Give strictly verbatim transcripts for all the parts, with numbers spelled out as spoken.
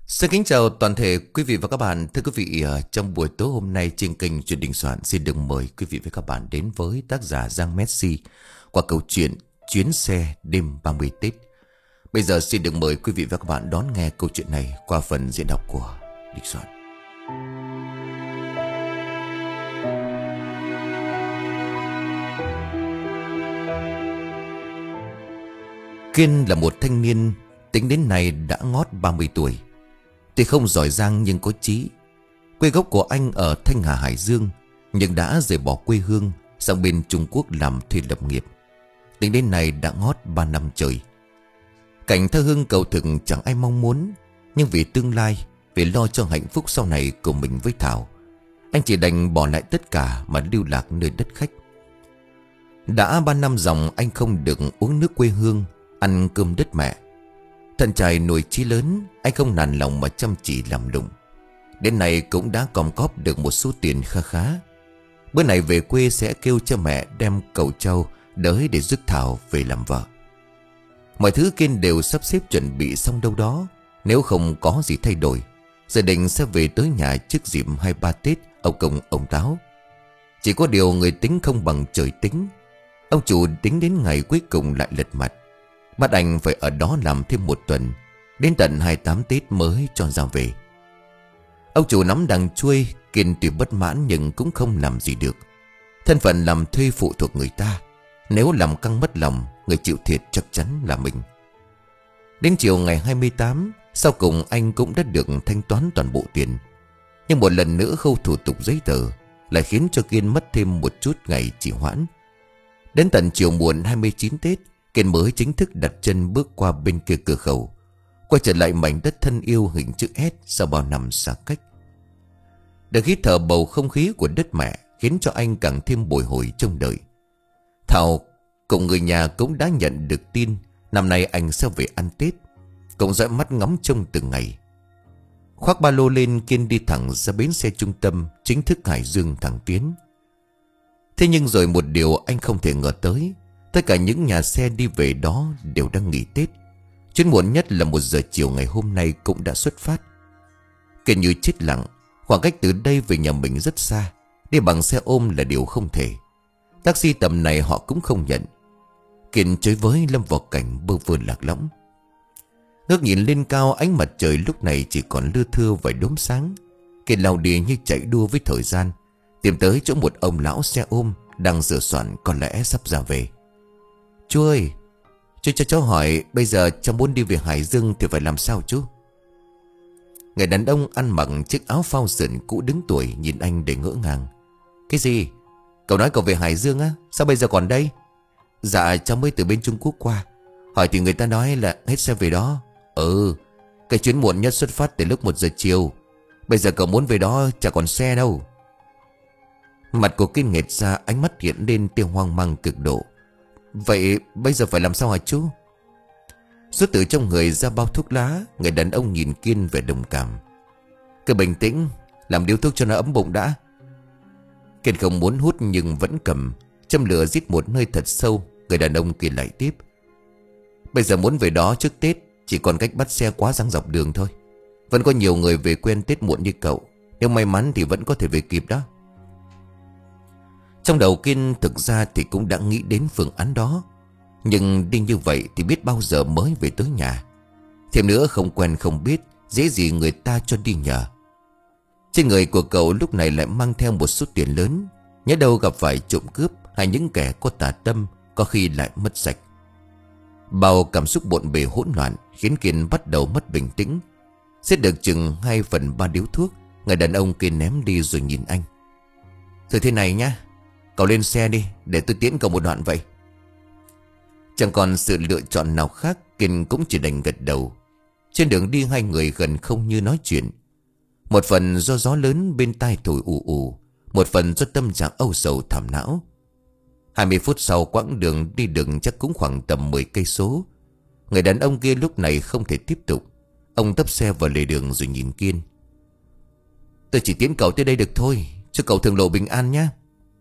Xin kính chào toàn thể quý vị và các bạn. Thưa quý vị, ờ, trong buổi tối hôm nay trên kênh Chuyện Đình Soạn xin được mời quý vị và các bạn đến với tác giả Giang Messi qua câu chuyện Chuyến xe đêm ba mươi Tết. Bây giờ xin được mời quý vị và các bạn đón nghe câu chuyện này qua phần diễn đọc của Đình Soạn. Kiên là một thanh niên tính đến nay đã ngót ba mươi tuổi. Tuy không giỏi giang nhưng có chí. Quê gốc của anh ở Thanh Hà, Hải Dương, nhưng đã rời bỏ quê hương sang bên Trung Quốc làm thuê lập nghiệp. Tính đến nay đã ngót ba năm trời. Cảnh tha hương cầu thực chẳng ai mong muốn, nhưng vì tương lai, vì lo cho hạnh phúc sau này của mình với Thảo, anh chỉ đành bỏ lại tất cả mà lưu lạc nơi đất khách. Đã ba năm dòng anh không được uống nước quê hương, ăn cơm đất mẹ. Thân trai nuôi chí lớn, anh không nản lòng mà chăm chỉ làm lụng. Đến nay cũng đã còm cóp được một số tiền kha khá. Bữa này về quê sẽ kêu cho mẹ đem cậu trâu đới để rước Thảo về làm vợ. Mọi thứ Kiên đều sắp xếp chuẩn bị xong đâu đó. Nếu không có gì thay đổi, gia đình sẽ về tới nhà trước dịp hai ba Tết ông Công ông Táo. Chỉ có điều người tính không bằng trời tính. Ông chủ tính đến ngày cuối cùng lại lật mặt, bắt anh phải ở đó làm thêm một tuần, đến tận hai mươi tám Tết mới cho ra về. Ông chủ nắm đằng chuôi, Kiên tuy bất mãn nhưng cũng không làm gì được. Thân phận làm thuê phụ thuộc người ta, nếu làm căng mất lòng, người chịu thiệt chắc chắn là mình. Đến chiều ngày hai mươi tám, sau cùng anh cũng đã được thanh toán toàn bộ tiền. Nhưng một lần nữa khâu thủ tục giấy tờ lại khiến cho Kiên mất thêm một chút ngày trì hoãn. Đến tận chiều muộn hai mươi chín Tết, Kiên mới chính thức đặt chân bước qua bên kia cửa khẩu, quay trở lại mảnh đất thân yêu hình chữ S sau bao năm xa cách. Được hít thở bầu không khí của đất mẹ khiến cho anh càng thêm bồi hồi trông đợi. Thảo cùng người nhà cũng đã nhận được tin năm nay anh sẽ về ăn Tết, cũng dõi mắt ngắm trông từng ngày. Khoác ba lô lên, Kiên đi thẳng ra bến xe trung tâm chính thức Hải Dương thẳng tiến. Thế nhưng rồi một điều anh không thể ngờ tới, tất cả những nhà xe đi về đó đều đang nghỉ Tết. Chuyến muộn nhất là một giờ chiều ngày hôm nay cũng đã xuất phát. Kiên như chết lặng. Khoảng cách từ đây về nhà mình rất xa, đi bằng xe ôm là điều không thể. Taxi tầm này họ cũng không nhận. Kiên chới với lâm vào cảnh bơ vơ lạc lõng. Ngước nhìn lên cao, ánh mặt trời lúc này chỉ còn lưa thưa vài đốm sáng. Kiên lao đi như chạy đua với thời gian, tìm tới chỗ một ông lão xe ôm đang sửa soạn, có lẽ sắp ra về. Chú ơi, chú cho cháu hỏi, bây giờ cháu muốn đi về Hải Dương thì phải làm sao chú? Người đàn ông ăn mặc chiếc áo phao sườn cũ đứng tuổi nhìn anh để ngỡ ngàng. Cái gì? Cậu nói cậu về Hải Dương á? Sao bây giờ còn đây? Dạ cháu mới từ bên Trung Quốc qua. Hỏi thì người ta nói là hết xe về đó. Ừ, cái chuyến muộn nhất xuất phát từ lúc một giờ chiều. Bây giờ cậu muốn về đó chả còn xe đâu. Mặt của Kiên nghệt ra, ánh mắt hiện lên tia hoang mang cực độ. Vậy bây giờ phải làm sao hả chú? Rút từ trong người ra bao thuốc lá, người đàn ông nhìn Kiên vẻ đồng cảm. Cứ bình tĩnh, làm điếu thuốc cho nó ấm bụng đã. Kiên không muốn hút nhưng vẫn cầm, châm lửa rít một hơi thật sâu. Người đàn ông kia lại tiếp. Bây giờ muốn về đó trước Tết, chỉ còn cách bắt xe quá dang dọc đường thôi. Vẫn có nhiều người về quên Tết muộn như cậu. Nếu may mắn thì vẫn có thể về kịp đó. Trong đầu Kiên thực ra thì cũng đã nghĩ đến phương án đó. Nhưng đi như vậy thì biết bao giờ mới về tới nhà. Thêm nữa không quen không biết, dễ gì người ta cho đi nhờ. Trên người của cậu lúc này lại mang theo một số tiền lớn. Nhớ đâu gặp phải trộm cướp hay những kẻ có tà tâm, có khi lại mất sạch. Bao cảm xúc bộn bề hỗn loạn khiến Kiên bắt đầu mất bình tĩnh. Xếp được chừng hai phần ba điếu thuốc, người đàn ông kia ném đi rồi nhìn anh. Thôi thế này nhá, cậu lên xe đi, để tôi tiễn cậu một đoạn vậy. Chẳng còn sự lựa chọn nào khác, Kiên cũng chỉ đành gật đầu. Trên đường đi hai người gần không như nói chuyện. Một phần do gió lớn bên tai thổi ù ù, một phần do tâm trạng âu sầu thảm não. Hai mươi phút sau, quãng đường đi đường chắc cũng khoảng tầm mười cây số. Người đàn ông kia lúc này không thể tiếp tục. Ông tấp xe vào lề đường rồi nhìn Kiên. Tôi chỉ tiễn cậu tới đây được thôi, cho cậu thường lộ bình an nhé.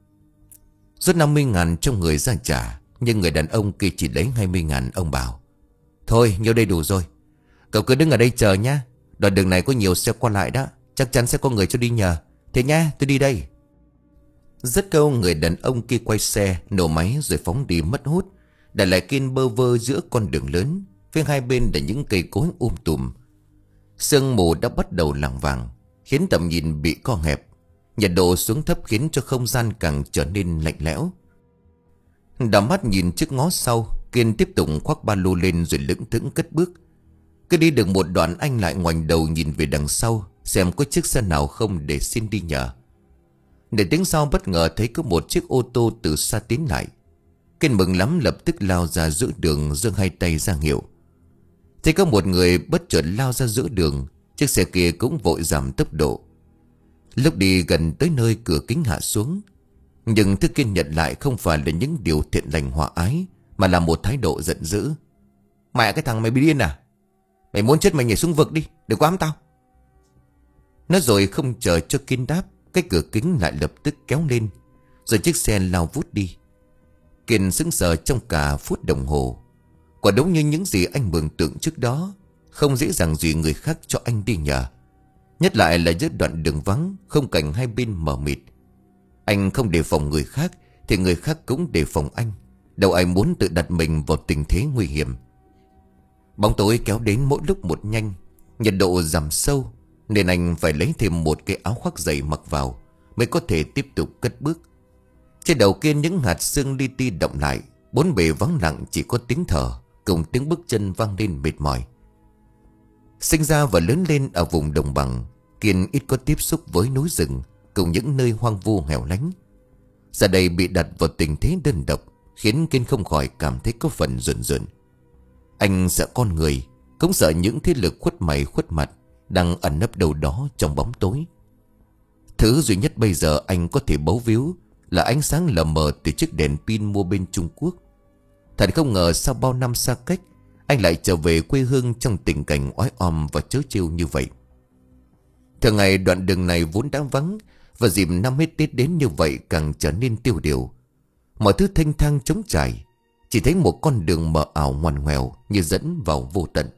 Rút năm mươi ngàn trong người ra trả, nhưng người đàn ông kia chỉ lấy hai mươi ngàn. Ông bảo thôi nhiêu đây đủ rồi, cậu cứ đứng ở đây chờ nhá. Đoạn đường này có nhiều xe qua lại đó, chắc chắn sẽ có người cho đi nhờ. Thế nha, tôi đi đây. Rất câu người đàn ông kia quay xe, nổ máy rồi phóng đi mất hút, để lại Kiên bơ vơ giữa con đường lớn. Phía hai bên là những cây cối um tùm. Sương mù đã bắt đầu lảng vàng, khiến tầm nhìn bị co hẹp. Nhiệt độ xuống thấp khiến cho không gian càng trở nên lạnh lẽo. Đảo mắt nhìn trước ngó sau, Kiên tiếp tục khoác ba lô lên rồi lững thững cất bước. Cứ đi được một đoạn anh lại ngoảnh đầu nhìn về đằng sau, xem có chiếc xe nào không để xin đi nhờ. Để tiếng sau bất ngờ thấy có một chiếc ô tô từ xa tiến lại. Kiên mừng lắm lập tức lao ra giữa đường, giương hai tay ra hiệu. Thấy có một người bất chợt lao ra giữa đường, chiếc xe kia cũng vội giảm tốc độ. Lúc đi gần tới nơi cửa kính hạ xuống, nhưng thứ Kiên nhận lại không phải là những điều thiện lành hòa ái, mà là một thái độ giận dữ. Mẹ cái thằng mày bị điên à? Mày muốn chết mày nhảy xuống vực đi, đừng có ám tao. Nói rồi không chờ cho Kiên đáp, cái cửa kính lại lập tức kéo lên, rồi chiếc xe lao vút đi. Kiên sững sờ trong cả phút đồng hồ. Quả đúng như những gì anh mường tượng trước đó, không dễ dàng gì người khác cho anh đi nhờ. Nhất lại là giữa đoạn đường vắng, không cảnh hai bên mờ mịt. Anh không đề phòng người khác thì người khác cũng đề phòng anh. Đâu ai muốn tự đặt mình vào tình thế nguy hiểm. Bóng tối kéo đến mỗi lúc một nhanh, nhiệt độ giảm sâu, nên anh phải lấy thêm một cái áo khoác dày mặc vào mới có thể tiếp tục cất bước. Trên đầu Kiên những hạt sương li ti động lại, bốn bề vắng lặng chỉ có tiếng thở cùng tiếng bước chân vang lên mệt mỏi. Sinh ra và lớn lên ở vùng đồng bằng, Kiên ít có tiếp xúc với núi rừng cùng những nơi hoang vu hẻo lánh. Giờ đây bị đặt vào tình thế đơn độc, khiến Kiên không khỏi cảm thấy có phần rợn rợn. Anh sợ con người, cũng sợ những thế lực khuất mày khuất mặt đang ẩn nấp đâu đó trong bóng tối. Thứ duy nhất bây giờ anh có thể bấu víu là ánh sáng lờ mờ từ chiếc đèn pin mua bên Trung Quốc. Thật không ngờ sau bao năm xa cách, anh lại trở về quê hương trong tình cảnh oái oăm và trớ trêu như vậy. Thường ngày đoạn đường này vốn đã vắng, và dịp năm hết Tết đến như vậy càng trở nên tiêu điều. Mọi thứ thênh thang trống trải, chỉ thấy một con đường mờ ảo ngoằn ngoèo như dẫn vào vô tận.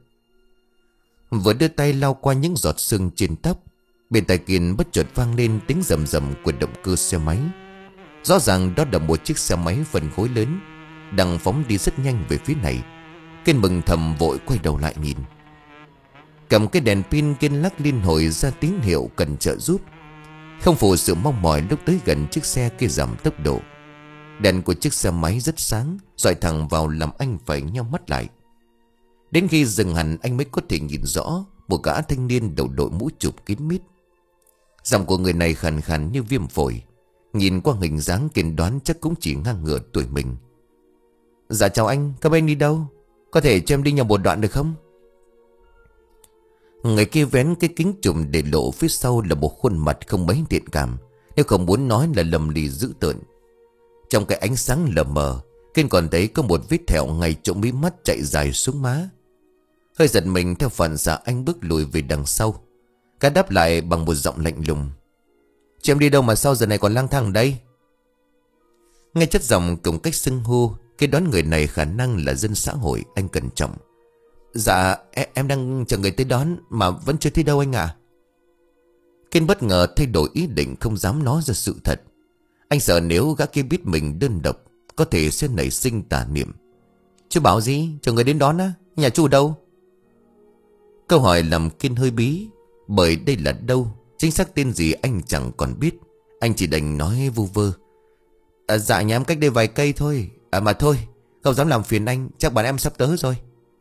Vừa đưa tay lau qua những giọt sương trên tóc, bên tai Kiên bất chợt vang lên tiếng rầm rầm của động cơ xe máy. Rõ ràng đó là một chiếc xe máy phân khối lớn đang phóng đi rất nhanh về phía này. Kiên mừng thầm vội quay đầu lại nhìn. Cầm cái đèn pin, Kiên lắc liên hồi ra tín hiệu cần trợ giúp. Không phụ sự mong mỏi, lúc tới gần chiếc xe kia giảm tốc độ. Đèn của chiếc xe máy rất sáng, dọi thẳng vào làm anh phải nheo mắt lại. Đến khi dừng hẳn anh mới có thể nhìn rõ một gã thanh niên đầu đội mũ chụp kín mít. Giọng của người này khàn khàn như viêm phổi. Nhìn qua hình dáng Kiên đoán chắc cũng chỉ ngang ngửa tuổi mình. Dạ chào anh, các bên đi đâu? Có thể cho em đi nhờ một đoạn được không? Người kia vén cái kính trùm để lộ phía sau là một khuôn mặt không mấy thiện cảm, nếu không muốn nói là lầm lì dữ tợn. Trong cái ánh sáng lờ mờ, Kiên còn thấy có một vết thẹo ngay chỗ mí mắt chạy dài xuống má. Hơi giật mình, theo phản xạ anh bước lùi về đằng sau. Gã đáp lại bằng một giọng lạnh lùng. Chị em đi đâu mà sao giờ này còn lang thang ở đây? Nghe chất giọng cùng cách xưng hô, cái đoán người này khả năng là dân xã hội, anh cẩn trọng. Dạ em, em đang chờ người tới đón mà vẫn chưa thấy đâu anh ạ. Kiên bất ngờ thay đổi ý định, không dám nói ra sự thật. Anh sợ nếu gã kia biết mình đơn độc, có thể sẽ nảy sinh tà niệm. Chú bảo gì? Chờ người đến đón á? Nhà chú đâu? Câu hỏi làm Kiên hơi bí, bởi đây là đâu, chính xác tên gì anh chẳng còn biết. Anh chỉ đành nói vu vơ. À, dạ nhà em cách đây vài cây thôi. À mà thôi, không dám làm phiền anh, chắc bạn em sắp tới rồi.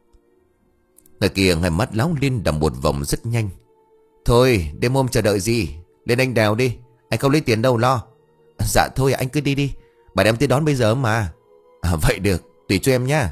Người kia hai mắt láo lên đầm một vòng rất nhanh. Thôi đêm hôm chờ đợi gì, lên anh đèo đi, anh không lấy tiền đâu lo. À, dạ thôi anh cứ đi đi, bạn em tới đón bây giờ mà. À vậy được, tùy cho em nha.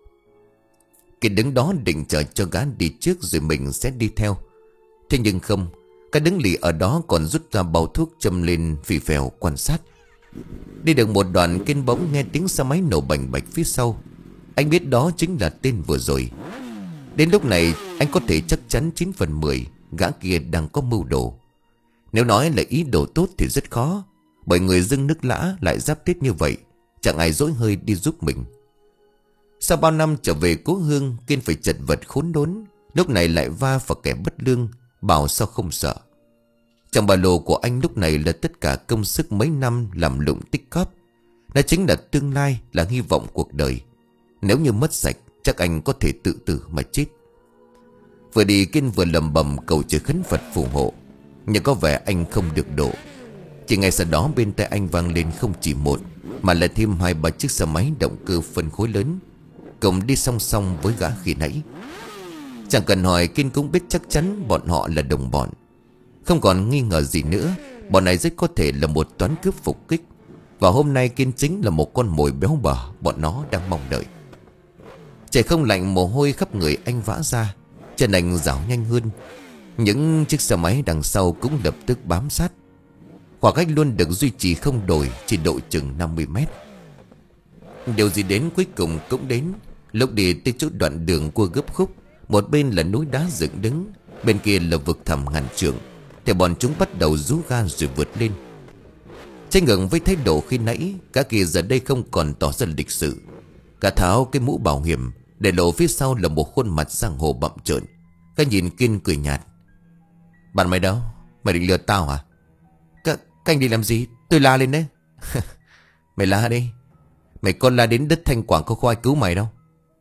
Kiên đứng đó định chờ cho gã đi trước rồi mình sẽ đi theo. Thế nhưng không, cái đứng lì ở đó còn rút ra bao thuốc châm lên phì phèo quan sát. Đi được một đoạn, Kiên bỗng nghe tiếng xe máy nổ bành bạch phía sau. Anh biết đó chính là tên vừa rồi. Đến lúc này anh có thể chắc chắn chín phần mười gã kia đang có mưu đồ. Nếu nói là ý đồ tốt thì rất khó, bởi người dưng nước lã lại giáp Tết như vậy, chẳng ai dỗi hơi đi giúp mình. Sau bao năm trở về cố hương, Kiên phải chật vật khốn đốn, lúc này lại va vào kẻ bất lương, bảo sao không sợ. Trong ba lô của anh lúc này là tất cả công sức mấy năm làm lụng tích góp. Đó chính là tương lai, là hy vọng cuộc đời. Nếu như mất sạch, chắc anh có thể tự tử mà chết. Vừa đi Kiên vừa lầm bầm cầu trời khấn Phật phù hộ, nhưng có vẻ anh không được độ. Chỉ ngay sau đó bên tai anh vang lên không chỉ một, mà là thêm hai ba chiếc xe máy động cơ phân khối lớn, cùng đi song song với gã khi nãy. Chẳng cần hỏi, Kiên cũng biết chắc chắn bọn họ là đồng bọn. Không còn nghi ngờ gì nữa, bọn này rất có thể là một toán cướp phục kích. Và hôm nay Kiên chính là một con mồi béo bở bọn nó đang mong đợi. Trời không lạnh, mồ hôi khắp người anh vã ra, chân anh rảo nhanh hơn. Những chiếc xe máy đằng sau cũng lập tức bám sát. Khoảng cách luôn được duy trì không đổi, chỉ độ chừng năm mươi mét. Điều gì đến cuối cùng cũng đến. Lúc đi tới chỗ đoạn đường cua gấp khúc, một bên là núi đá dựng đứng, bên kia là vực thẳm ngàn trượng, thì bọn chúng bắt đầu rú ga rồi vượt lên. Trái ngược với thái độ khi nãy, cả kia giờ đây không còn tỏ ra lịch sự. Cả tháo cái mũ bảo hiểm, để lộ phía sau là một khuôn mặt giang hồ bặm trợn. Cả nhìn Kiên cười nhạt. Bạn mày đâu? Mày định lừa tao hả? Các anh đi làm gì? Tôi la lên đấy. Mày la đi. Mày con la đến đất Thanh Quảng, không có ai cứu mày đâu.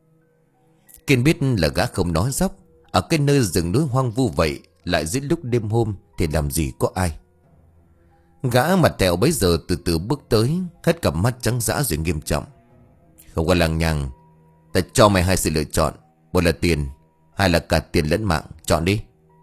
Kiên biết là gã không nói dóc. Ở cái nơi rừng núi hoang vu vậy, lại giữa lúc đêm hôm, thì làm gì có ai. Gã mặt tẹo bấy giờ từ từ bước tới, hết cặp mắt trắng dã rồi nghiêm trọng. Không có lằng nhằng. Ta cho mày hai sự lựa chọn. Một là tiền, hai là cả tiền lẫn mạng. Chọn đi.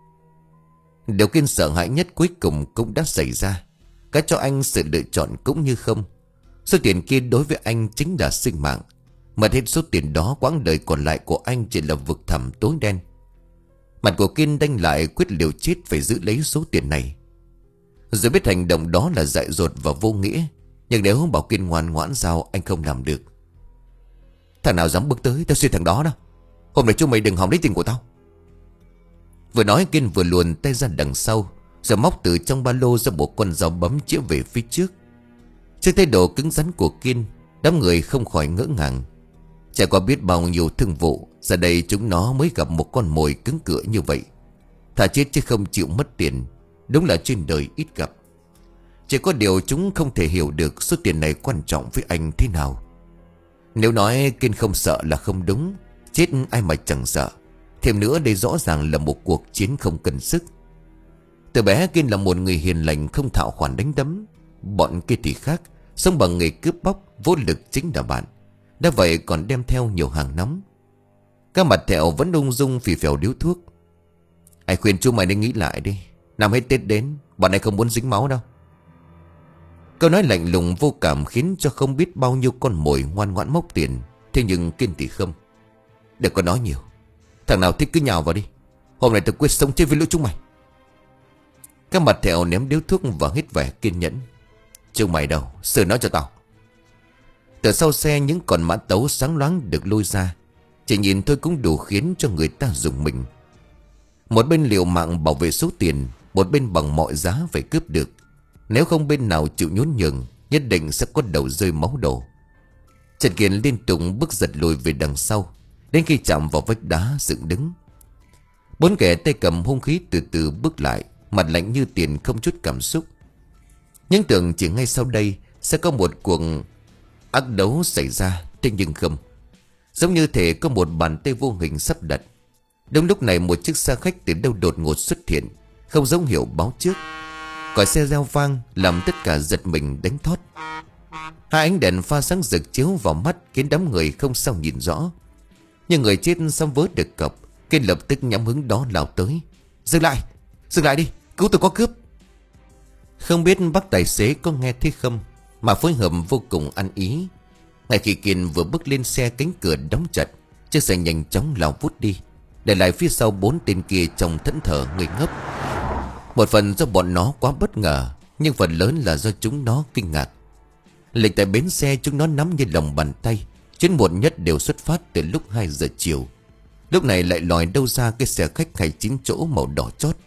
Điều Kiên sợ hãi nhất cuối cùng cũng đã xảy ra. Cái cho anh sự lựa chọn cũng như không. Số tiền kia đối với anh chính là sinh mạng. Mất hết số tiền đó, quãng đời còn lại của anh chỉ là vực thẳm tối đen. Mặt của Kiên đanh lại, quyết liều chết phải giữ lấy số tiền này. Rồi biết hành động đó là dại dột và vô nghĩa, nhưng nếu bảo Kiên ngoan ngoãn giao, anh không làm được. Thằng nào dám bước tới, tao xuyên thằng đó đâu. Hôm nay chúng mày đừng hòng lấy tiền của tao. Vừa nói Kiên vừa luồn tay ra đằng sau, rồi móc từ trong ba lô ra một con dao bấm chĩa về phía trước. Trước thái độ cứng rắn của Kiên, đám người không khỏi ngỡ ngàng. Trải qua biết bao nhiêu thương vụ, giờ đây chúng nó mới gặp một con mồi cứng cựa như vậy. Thà chết chứ không chịu mất tiền. Đúng là trên đời ít gặp. Chỉ có điều chúng không thể hiểu được số tiền này quan trọng với anh thế nào. Nếu nói Kiên không sợ là không đúng. Chết ai mà chẳng sợ. Thêm nữa đây rõ ràng là một cuộc chiến không cần sức. Từ bé Kiên là một người hiền lành, không thạo khoản đánh đấm. Bọn kia thì khác, sống bằng nghề cướp bóc, vô lực chính là bạn. Đã vậy còn đem theo nhiều hàng nóng. Các mặt thẹo vẫn ung dung phì phèo điếu thuốc. Ai khuyên chú mày nên nghĩ lại đi. Năm hết Tết đến, bọn này không muốn dính máu đâu. Câu nói lạnh lùng vô cảm khiến cho không biết bao nhiêu con mồi ngoan ngoãn móc tiền. Thế nhưng Kiên thì không. Đừng có nói nhiều. Thằng nào thích cứ nhào vào đi. Hôm nay tôi quyết sống chết với lũ chúng mày. Các mặt thẹo ném điếu thuốc và hít vẻ kiên nhẫn. Chúng mày đâu, xử nó cho tao. Từ sau xe những con mã tấu sáng loáng được lôi ra. Chỉ nhìn thôi cũng đủ khiến cho người ta rùng mình. Một bên liều mạng bảo vệ số tiền, một bên bằng mọi giá phải cướp được. Nếu không bên nào chịu nhún nhường, nhất định sẽ có đầu rơi máu đổ. Trần Kiên liên tục bước giật lùi về đằng sau, đến khi chạm vào vách đá dựng đứng. Bốn kẻ tay cầm hung khí từ từ bước lại, mặt lạnh như tiền, không chút cảm xúc. Nhưng tưởng chỉ ngay sau đây sẽ có một cuộc ác đấu xảy ra. Thế nhưng không. Giống như thể có một bàn tay vô hình sắp đặt. Đúng lúc này một chiếc xe khách từ đâu đột ngột xuất hiện, không dấu hiệu báo trước. Còi xe reo vang làm tất cả giật mình đánh thót. Hai ánh đèn pha sáng rực chiếu vào mắt khiến đám người không sao nhìn rõ. Nhưng người chết xong vớ được cọc, Kiên lập tức nhắm hướng đó lao tới. Dừng lại, dừng lại đi, cứu tôi có cướp. Không biết bác tài xế có nghe thấy không, mà phối hợp vô cùng ăn ý. Ngay khi Kiên vừa bước lên xe, cánh cửa đóng chặt, chiếc xe nhanh chóng lao vút đi, để lại phía sau bốn tên kia trong thẫn thờ ngây ngốc. Một phần do bọn nó quá bất ngờ, nhưng phần lớn là do chúng nó kinh ngạc. Lịch tại bến xe chúng nó nắm như lòng bàn tay. Chuyến muộn nhất đều xuất phát từ lúc hai giờ chiều. Lúc này lại lòi đâu ra cái xe khách hai chín chỗ màu đỏ chót.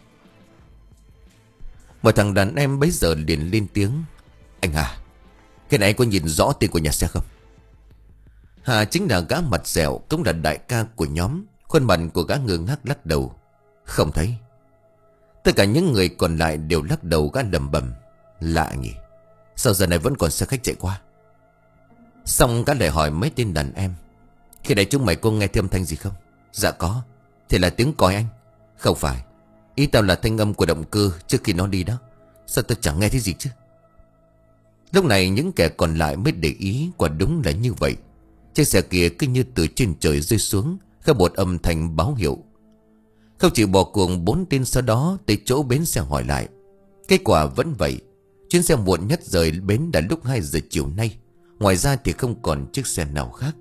Một thằng đàn em bấy giờ liền lên tiếng. Anh Hà, cái này có nhìn rõ tên của nhà xe không? Hà chính là gã mặt dẻo, cũng là đại ca của nhóm. Khuôn mặt của gã ngơ ngác lắc đầu. Không thấy. Tất cả những người còn lại đều lắc đầu, gã lầm bầm. Lạ nhỉ, sao giờ này vẫn còn xe khách chạy qua? Xong gã lại hỏi mấy tên đàn em. Khi nãy chúng mày có nghe thêm thanh gì không? Dạ có. Thì là tiếng còi anh. Không phải, ý tao là thanh âm của động cơ trước khi nó đi đó. Sao tao chẳng nghe thấy gì chứ? Lúc này những kẻ còn lại mới để ý, quả đúng là như vậy. Chiếc xe kia cứ như từ trên trời rơi xuống, có một âm thanh báo hiệu. Không chịu bỏ cuộc, bốn tên sau đó tới chỗ bến xe hỏi lại. Kết quả vẫn vậy. Chuyến xe muộn nhất rời bến đã lúc hai giờ chiều nay. Ngoài ra thì không còn chiếc xe nào khác.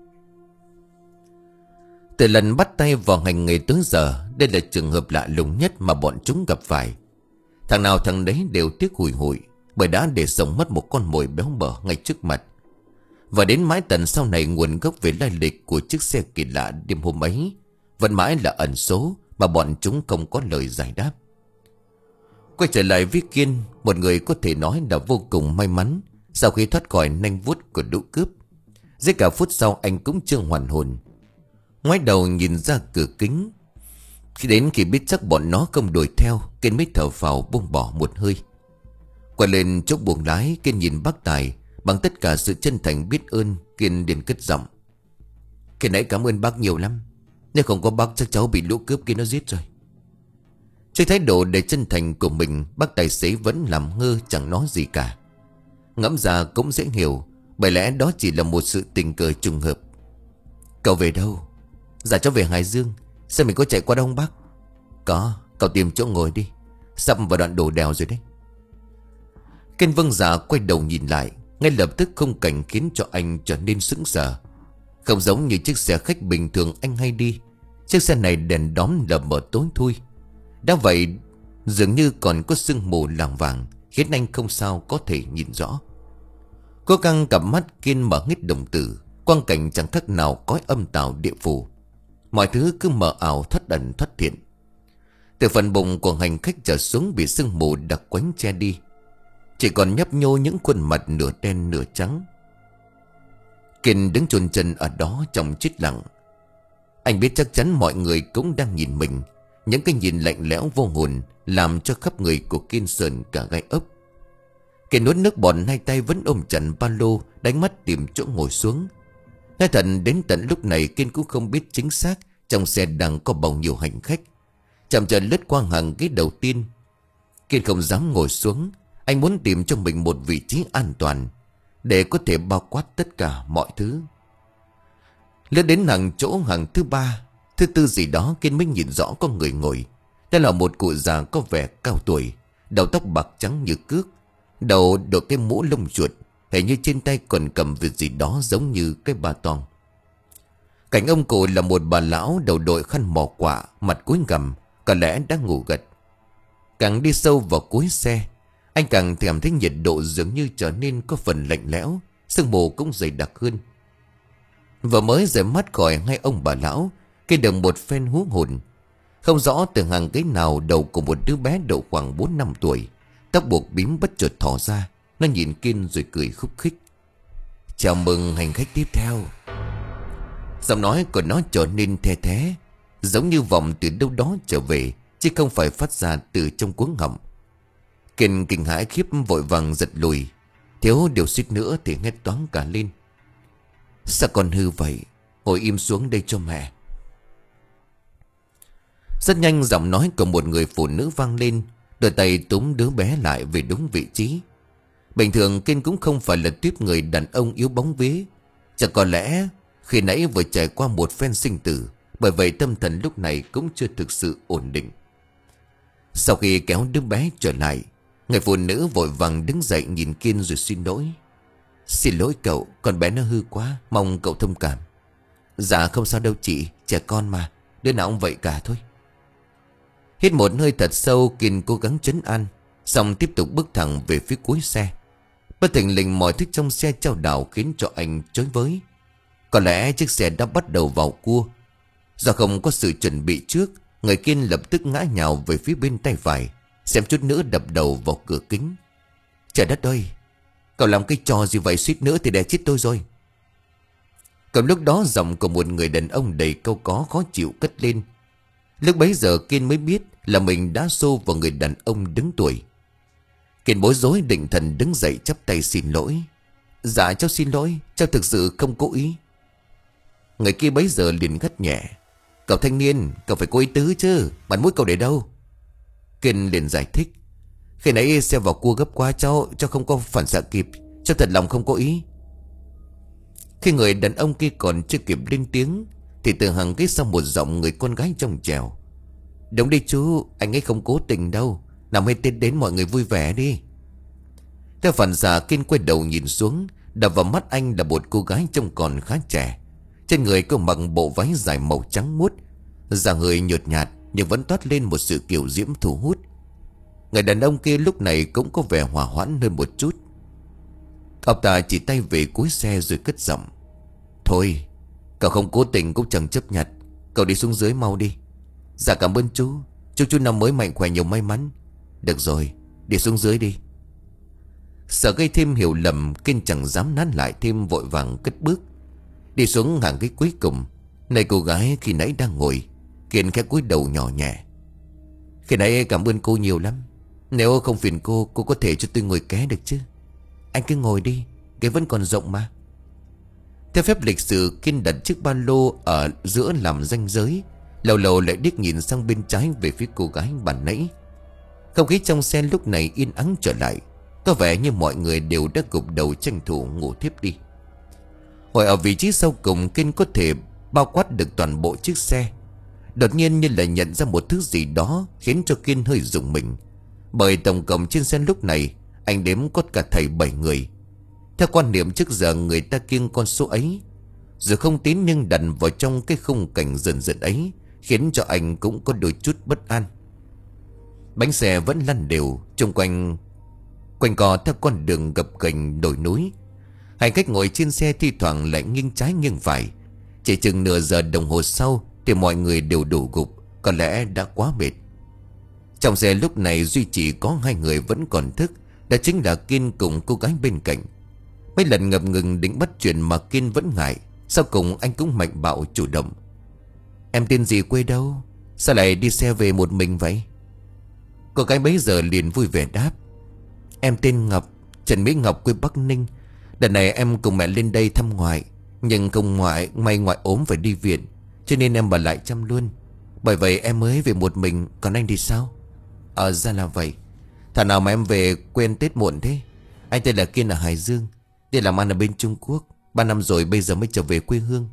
Từ lần bắt tay vào hành nghề tới giờ, đây là trường hợp lạ lùng nhất mà bọn chúng gặp phải. Thằng nào thằng đấy đều tiếc hùi hụi, bởi đã để sống mất một con mồi béo bở ngay trước mặt. Và đến mãi tận sau này, nguồn gốc về lai lịch của chiếc xe kỳ lạ đêm hôm ấy vẫn mãi là ẩn số mà bọn chúng không có lời giải đáp. Quay trở lại với Kiên, một người có thể nói là vô cùng may mắn sau khi thoát khỏi nanh vuốt của lũ cướp. Dưới cả phút sau anh cũng chưa hoàn hồn. Ngoái đầu nhìn ra cửa kính. Khi đến khi biết chắc bọn nó không đuổi theo, Kiên mới thở phào buông bỏ một hơi. Quay lên chỗ buồng lái, Kiên nhìn bác Tài bằng tất cả sự chân thành biết ơn. Kiên liền cất giọng. Khi nãy cảm ơn bác nhiều lắm. Nếu không có bác chắc cháu bị lũ cướp kia nó giết rồi. Trước thái độ đầy chân thành của mình, bác tài xế vẫn làm ngơ chẳng nói gì cả. Ngẫm ra cũng dễ hiểu, bởi lẽ đó chỉ là một sự tình cờ trùng hợp. Cậu về đâu? Dạ cháu về Hải Dương. Sao mình có chạy qua đâu không bác? Có, cậu tìm chỗ ngồi đi. Sắp vào đoạn đổ đèo rồi đấy. Kiên vâng dạ quay đầu nhìn lại. Ngay lập tức khung cảnh khiến cho anh trở nên sững sờ. Không giống như chiếc xe khách bình thường anh hay đi. Chiếc xe này đèn đóm lờ mờ tối thui. Đã vậy dường như còn có sương mù làng vàng, khiến anh không sao có thể nhìn rõ. Cố gắng cặp mắt Kiên mở hết đồng tử. Quang cảnh chẳng khác nào cõi âm tào địa phủ. Mọi thứ cứ mờ ảo thoát ẩn thoát hiện. Từ phần bụng của hành khách trở xuống bị sương mù đặc quánh che đi. Chỉ còn nhấp nhô những khuôn mặt nửa đen nửa trắng. Kiên đứng chôn chân ở đó trong chết lặng. Anh biết chắc chắn mọi người cũng đang nhìn mình. Những cái nhìn lạnh lẽo vô hồn làm cho khắp người của Kiên sờn cả gai ốc. Kiên nuốt nước bọt, hai tay vẫn ôm chặt ba lô, đánh mắt tìm chỗ ngồi xuống. Nói thật đến tận lúc này Kiên cũng không biết chính xác trong xe đang có bao nhiêu hành khách. Chậm chậm lướt qua hàng ghế đầu tiên, Kiên không dám ngồi xuống. Anh muốn tìm cho mình một vị trí an toàn để có thể bao quát tất cả mọi thứ. Lướt đến hàng chỗ hàng thứ ba, thứ tư gì đó, Kiên mới nhìn rõ có người ngồi. Đây là một cụ già có vẻ cao tuổi, đầu tóc bạc trắng như cước, đầu đội cái mũ lông chuột, hình như trên tay còn cầm việc gì đó giống như cái ba toang. Cạnh ông cụ là một bà lão đầu đội khăn mỏ quạ, mặt cúi gằm, có lẽ đang ngủ gật. Càng đi sâu vào cuối xe, anh càng cảm thấy nhiệt độ dường như trở nên có phần lạnh lẽo, sương mù cũng dày đặc hơn. Vừa mới rời mắt khỏi ngay ông bà lão, Kiên đồng một phen hú hồn. Không rõ từ hàng ghế nào đầu của một đứa bé độ khoảng bốn năm tuổi, tóc buộc bím bất chợt thỏ ra. Nó nhìn Kiên rồi cười khúc khích. Chào mừng hành khách tiếp theo. Giọng nói của nó trở nên the thé, giống như vọng từ đâu đó trở về, chứ không phải phát ra từ trong cuống họng. Kiên kinh hãi khiếp vội vàng giật lùi, thiếu điều suýt nữa thì hét toáng cả lên. Sao còn hư vậy? Ngồi im xuống đây cho mẹ. Rất nhanh giọng nói của một người phụ nữ vang lên, đôi tay túm đứa bé lại về đúng vị trí. Bình thường Kiên cũng không phải là tiếp người đàn ông yếu bóng vía. Chẳng có lẽ khi nãy vừa trải qua một phen sinh tử, bởi vậy tâm thần lúc này cũng chưa thực sự ổn định. Sau khi kéo đứa bé trở lại, người phụ nữ vội vàng đứng dậy nhìn Kiên rồi xin lỗi. Xin lỗi cậu, con bé nó hư quá, mong cậu thông cảm. Dạ không sao đâu chị, trẻ con mà, đứa nào cũng vậy cả thôi. Hít một hơi thật sâu, Kiên cố gắng trấn an, xong tiếp tục bước thẳng về phía cuối xe. Bất thình lình mọi thứ trong xe chao đảo khiến cho anh chới với. Có lẽ chiếc xe đã bắt đầu vào cua. Do không có sự chuẩn bị trước, người Kiên lập tức ngã nhào về phía bên tay phải, xem chút nữa đập đầu vào cửa kính. Trời đất ơi, cậu làm cái trò gì vậy, suýt nữa thì đè chết tôi rồi. Cầm lúc đó giọng của một người đàn ông đầy câu có khó chịu cất lên. Lúc bấy giờ Kiên mới biết là mình đã xô vào người đàn ông đứng tuổi. Kiên bối rối định thần đứng dậy chắp tay xin lỗi. Dạ cháu xin lỗi, cháu thực sự không cố ý. Người kia bấy giờ liền gắt nhẹ. Cậu thanh niên, cậu phải có ý tứ chứ, mặt mũi cậu để đâu? Kiên liền giải thích. Khi nãy xe vào cua gấp quá cháu, cháu không có phản xạ kịp, cháu thật lòng không có ý. Khi người đàn ông kia còn chưa kịp lên tiếng thì từ hàng ghế sau một giọng người con gái trong trèo. Đúng đi chú, anh ấy không cố tình đâu. Nằm hay tên đến mọi người vui vẻ đi. Theo phản xạ Kiên quay đầu nhìn xuống. Đập vào mắt anh là một cô gái trông còn khá trẻ. Trên người cô mặc bộ váy dài màu trắng muốt, da hơi nhợt nhạt nhưng vẫn toát lên một sự kiểu diễm thu hút. Người đàn ông kia lúc này cũng có vẻ hòa hoãn hơn một chút. Ông ta chỉ tay về cuối xe rồi cất giọng. Thôi, cậu không cố tình cũng chẳng chấp nhận. Cậu đi xuống dưới mau đi. Dạ cảm ơn chú. Chúc chú năm mới mạnh khỏe nhiều may mắn. Được rồi, đi xuống dưới đi. Sợ gây thêm hiểu lầm, Kiên chẳng dám nán lại thêm, vội vàng cất bước đi xuống hàng ghế cuối cùng. Này cô gái khi nãy đang ngồi. Kiên khẽ cúi đầu nhỏ nhẹ. Khi nãy cảm ơn cô nhiều lắm. Nếu không phiền cô, cô có thể cho tôi ngồi ké được chứ? Anh cứ ngồi đi, ghế vẫn còn rộng mà. Theo phép lịch sự, Kiên đặt chiếc ba lô ở giữa làm ranh giới. Lâu lâu lại điếc nhìn sang bên trái về phía cô gái bàn nãy. Không khí trong xe lúc này yên ắng trở lại. Có vẻ như mọi người đều đã gục đầu tranh thủ ngủ thiếp đi. Ngồi ở vị trí sau cùng, Kiên có thể bao quát được toàn bộ chiếc xe. Đột nhiên như là nhận ra một thứ gì đó, khiến cho Kiên hơi rùng mình. Bởi tổng cộng trên xe lúc này anh đếm có cả thầy bảy người. Theo quan niệm trước giờ người ta kiêng con số ấy. Dù không tín nhưng đặt vào trong cái khung cảnh dần dần ấy, khiến cho anh cũng có đôi chút bất an. Bánh xe vẫn lăn đều xung quanh Quanh co theo con đường gập ghềnh đồi núi. Hành khách ngồi trên xe thi thoảng lại nghiêng trái nghiêng phải. Chỉ chừng nửa giờ đồng hồ sau thì mọi người đều đổ gục, có lẽ đã quá mệt. Trong xe lúc này duy chỉ có hai người vẫn còn thức. Đó chính là Kiên cùng cô gái bên cạnh. Mấy lần ngập ngừng định bắt chuyện mà Kiên vẫn ngại. Sau cùng anh cũng mạnh bạo chủ động. Em tên gì, quê đâu? Sao lại đi xe về một mình vậy? Cô gái bấy giờ liền vui vẻ đáp. Em tên Ngọc, Trần Mỹ Ngọc, quê Bắc Ninh. Đợt này em cùng mẹ lên đây thăm ngoại. Nhưng không ngoại, may ngoại ốm phải đi viện, cho nên em bà lại chăm luôn. Bởi vậy em mới về một mình. Còn anh thì sao? Ờ ra là vậy. Thảo nào mà em về quên Tết muộn thế. Anh tên là Kiên ở Hải Dương, đi làm ăn ở bên Trung Quốc. Ba năm rồi bây giờ mới trở về quê hương.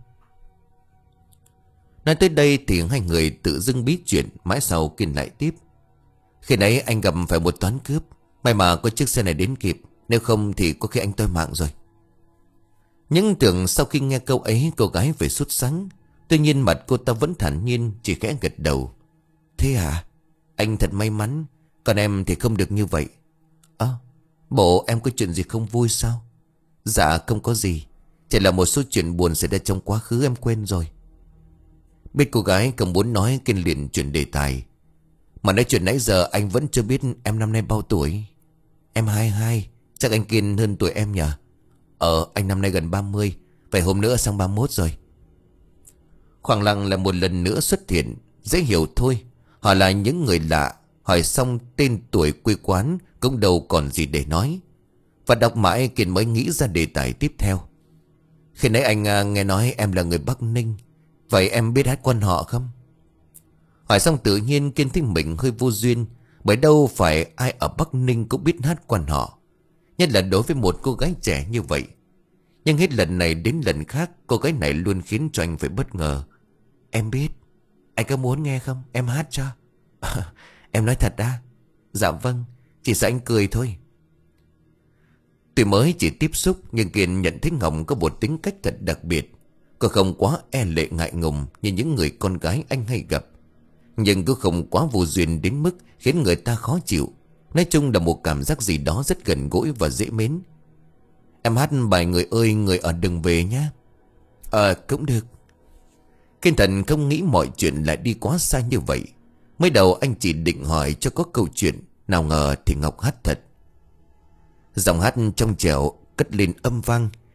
Nói tới đây thì hai người tự dưng bí chuyện. Mãi sau Kiên lại tiếp. Khi nãy anh gặp phải một toán cướp. May mà có chiếc xe này đến kịp, nếu không thì có khi anh toi mạng rồi. Nhưng tưởng sau khi nghe câu ấy cô gái phải sốt sắng. Tuy nhiên mặt cô ta vẫn thản nhiên, chỉ khẽ gật đầu. Thế à? Anh thật may mắn. Còn em thì không được như vậy. Ơ, à, bộ em có chuyện gì không vui sao? Dạ không có gì. Chỉ là một số chuyện buồn xảy ra trong quá khứ em quên rồi. Biết cô gái không muốn nói, Kiên liền chuyển đề tài. Mà nói chuyện nãy giờ anh vẫn chưa biết em năm nay bao tuổi. Em hai mươi hai. Chắc anh Kiên hơn tuổi em nhỉ? Ờ anh năm nay gần ba mươi. Vậy hôm nữa sang ba mươi mốt rồi. Khoảng lặng là một lần nữa xuất hiện. Dễ hiểu thôi. Họ là những người lạ. Hỏi xong tên tuổi quê quán cũng đâu còn gì để nói. Và đọc mãi Kiên mới nghĩ ra đề tài tiếp theo. Khi nãy anh à, nghe nói em là người Bắc Ninh. Vậy em biết hát quan họ không? Hỏi xong tự nhiên Kiên thấy mình hơi vô duyên. Bởi đâu phải ai ở Bắc Ninh cũng biết hát quan họ, nhất là đối với một cô gái trẻ như vậy. Nhưng hết lần này đến lần khác cô gái này luôn khiến cho anh phải bất ngờ. Em biết. Anh có muốn nghe không? Em hát cho. Em nói thật à? Dạ vâng. Chỉ sợ anh cười thôi. Tuy mới chỉ tiếp xúc nhưng Kiên nhận thấy Ngọc có một tính cách thật đặc biệt. Cô không quá e lệ ngại ngùng như những người con gái anh hay gặp, nhưng cũng không quá vô duyên đến mức khiến người ta khó chịu. Nói chung là một cảm giác gì đó rất gần gũi và dễ mến. Em hát bài Người ơi người ở đừng về nhé. Ờ cũng được. Kiên Thần không nghĩ mọi chuyện lại đi quá xa như vậy. Mới đầu anh chỉ định hỏi cho có câu chuyện, nào ngờ thì Ngọc hát thật. Giọng hát trong trẻo cất lên âm vang,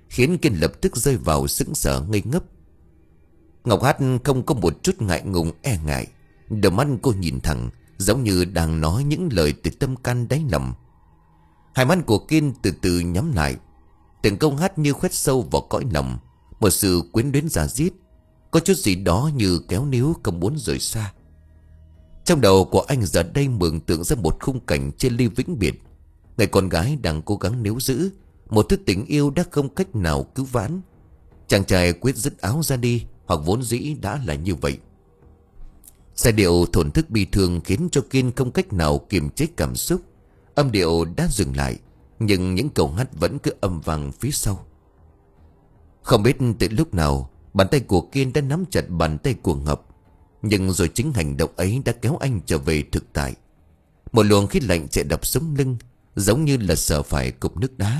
khiến Kiên lập tức rơi vào sững sờ ngây ngấp. Ngọc Hát không có một chút ngại ngùng e ngại. Đôi mắt cô nhìn thẳng, giống như đang nói những lời từ tâm can đáy lòng. Hai mắt của Kiên từ từ nhắm lại, từng câu hát như khoét sâu vào cõi lòng, một sự quyến luyến rà rít, có chút gì đó như kéo níu không muốn rời xa. Trong đầu của anh giờ đây mường tượng ra một khung cảnh trên ly vĩnh biệt. Người con gái đang cố gắng níu giữ một thứ tình yêu đã không cách nào cứu vãn. Chàng trai quyết dứt áo ra đi, hoặc vốn dĩ đã là như vậy. Giai điệu thổn thức bi thương khiến cho Kiên không cách nào kiềm chế cảm xúc. Âm điệu đã dừng lại, nhưng những câu hát vẫn cứ âm vang phía sau. Không biết từ lúc nào, bàn tay của Kiên đã nắm chặt bàn tay của Ngọc. Nhưng rồi chính hành động ấy đã kéo anh trở về thực tại. Một luồng khí lạnh chạy đập sống lưng, giống như là sợ phải cục nước đá.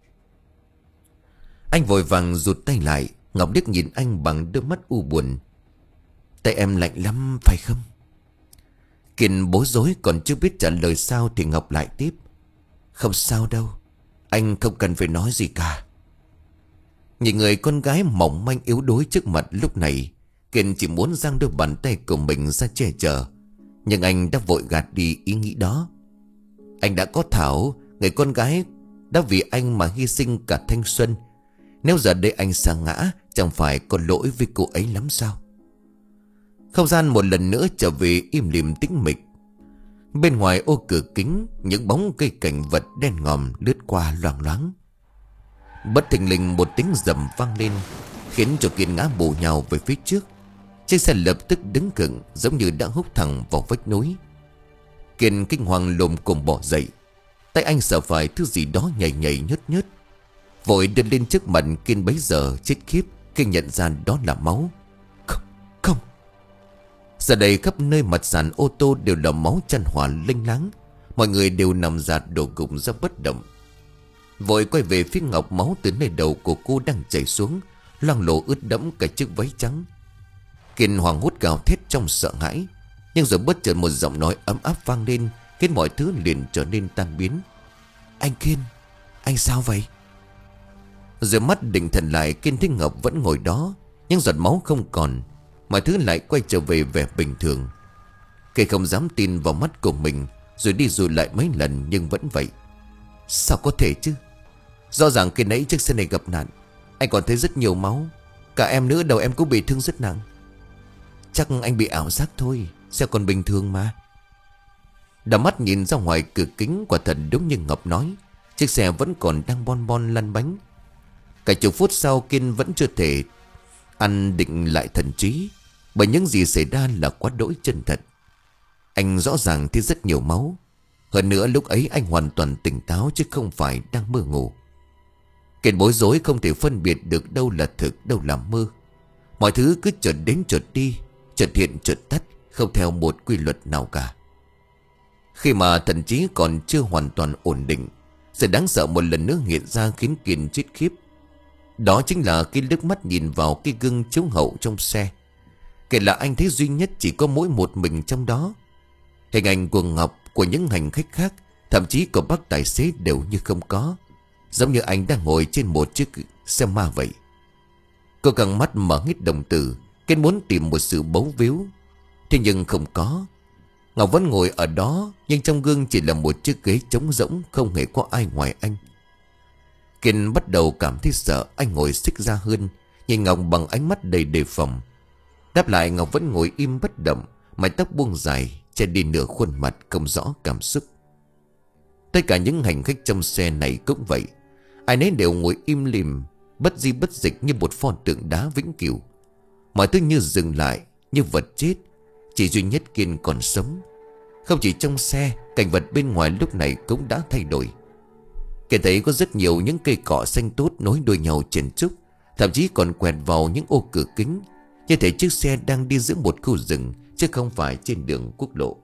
Anh vội vàng rụt tay lại. Ngọc liếc nhìn anh bằng đôi mắt u buồn. Tay em lạnh lắm phải không? Kiên bối rối còn chưa biết trả lời sao thì Ngọc lại tiếp. Không sao đâu, anh không cần phải nói gì cả. Nhìn người con gái mỏng manh yếu đuối trước mặt lúc này, Kiên chỉ muốn giang đôi bàn tay của mình ra che chở. Nhưng anh đã vội gạt đi ý nghĩ đó. Anh đã có Thảo, người con gái đã vì anh mà hy sinh cả thanh xuân. Nếu giờ đây anh sa ngã, chẳng phải có lỗi với cô ấy lắm sao? Không gian một lần nữa trở về im lìm tĩnh mịch. Bên ngoài ô cửa kính, những bóng cây cảnh vật đen ngòm lướt qua loang loáng. Bất thình lình một tiếng rầm vang lên, khiến cho Kiên ngã bổ nhào về phía trước. Chiếc xe lập tức đứng cứng, giống như đã húc thẳng vào vách núi. Kiên kinh hoàng lồm cồm bỏ dậy. Tay anh sợ phải thứ gì đó nhảy nhảy nhớt nhớt. Vội đưa lên trước mặt Kiên bấy giờ chết khiếp khi nhận ra đó là máu. Không, không. Giờ đây khắp nơi mặt sàn ô tô đều là máu chan hòa lênh láng. Mọi người đều nằm dạt đổ gục ra bất động. Vội quay về phía Ngọc, máu từ nơi đầu của cô đang chảy xuống, loang lổ ướt đẫm cả chiếc váy trắng. Kiên hoảng hốt gào thét trong sợ hãi. Nhưng rồi bất chợt một giọng nói ấm áp vang lên, khiến mọi thứ liền trở nên tan biến. Anh Kiên, anh sao vậy? Rồi mắt định thần lại, Kiên thấy Ngọc vẫn ngồi đó, nhưng giọt máu không còn. Mọi thứ lại quay trở về vẻ bình thường. Kiên không dám tin vào mắt của mình, rồi đi rồi lại mấy lần nhưng vẫn vậy. Sao có thể chứ? Rõ ràng khi nãy chiếc xe này gặp nạn, anh còn thấy rất nhiều máu. Cả em nữa, đầu em cũng bị thương rất nặng. Chắc anh bị ảo giác thôi, xe còn bình thường mà. Đảo mắt nhìn ra ngoài cửa kính, quả thật đúng như Ngọc nói, chiếc xe vẫn còn đang bon bon lăn bánh. Cả chục phút sau, Kiên vẫn chưa thể ăn định lại thần trí, bởi những gì xảy ra là quá đỗi chân thật. Anh rõ ràng thấy rất nhiều máu. Hơn nữa lúc ấy anh hoàn toàn tỉnh táo, chứ không phải đang mơ ngủ. Kiên bối rối không thể phân biệt được đâu là thực, đâu là mơ. Mọi thứ cứ chợt đến chợt đi, chợt hiện chợt tắt, không theo một quy luật nào cả. Khi mà thần trí còn chưa hoàn toàn ổn định, sự đáng sợ một lần nữa hiện ra khiến Kiên chết khiếp. Đó chính là khi nước mắt nhìn vào cái gương chiếu hậu trong xe. Kể là anh thấy duy nhất chỉ có mỗi một mình trong đó. Hình ảnh của Ngọc, của những hành khách khác, thậm chí của bác tài xế đều như không có. Giống như anh đang ngồi trên một chiếc xe ma vậy. Cô căng mắt mở hít đồng tử, Kiên muốn tìm một sự bấu víu. Thế nhưng không có. Ngọc vẫn ngồi ở đó, nhưng trong gương chỉ là một chiếc ghế trống rỗng, không hề có ai ngoài anh. Kiên bắt đầu cảm thấy sợ. Anh ngồi xích ra hơn, nhìn Ngọc bằng ánh mắt đầy đề phòng. Đáp lại, Ngọc vẫn ngồi im bất động, mái tóc buông dài che đi nửa khuôn mặt không rõ cảm xúc. Tất cả những hành khách trong xe này cũng vậy. Ai nấy đều ngồi im lìm, bất di bất dịch như một pho tượng đá vĩnh cửu. Mọi thứ như dừng lại, như vật chết. Chỉ duy nhất Kiên còn sống. Không chỉ trong xe, cảnh vật bên ngoài lúc này cũng đã thay đổi. Kiên thấy có rất nhiều những cây cỏ xanh tốt nối đuôi nhau chen chúc, thậm chí còn quẹt vào những ô cửa kính, như thể chiếc xe đang đi giữa một khu rừng, chứ không phải trên đường quốc lộ.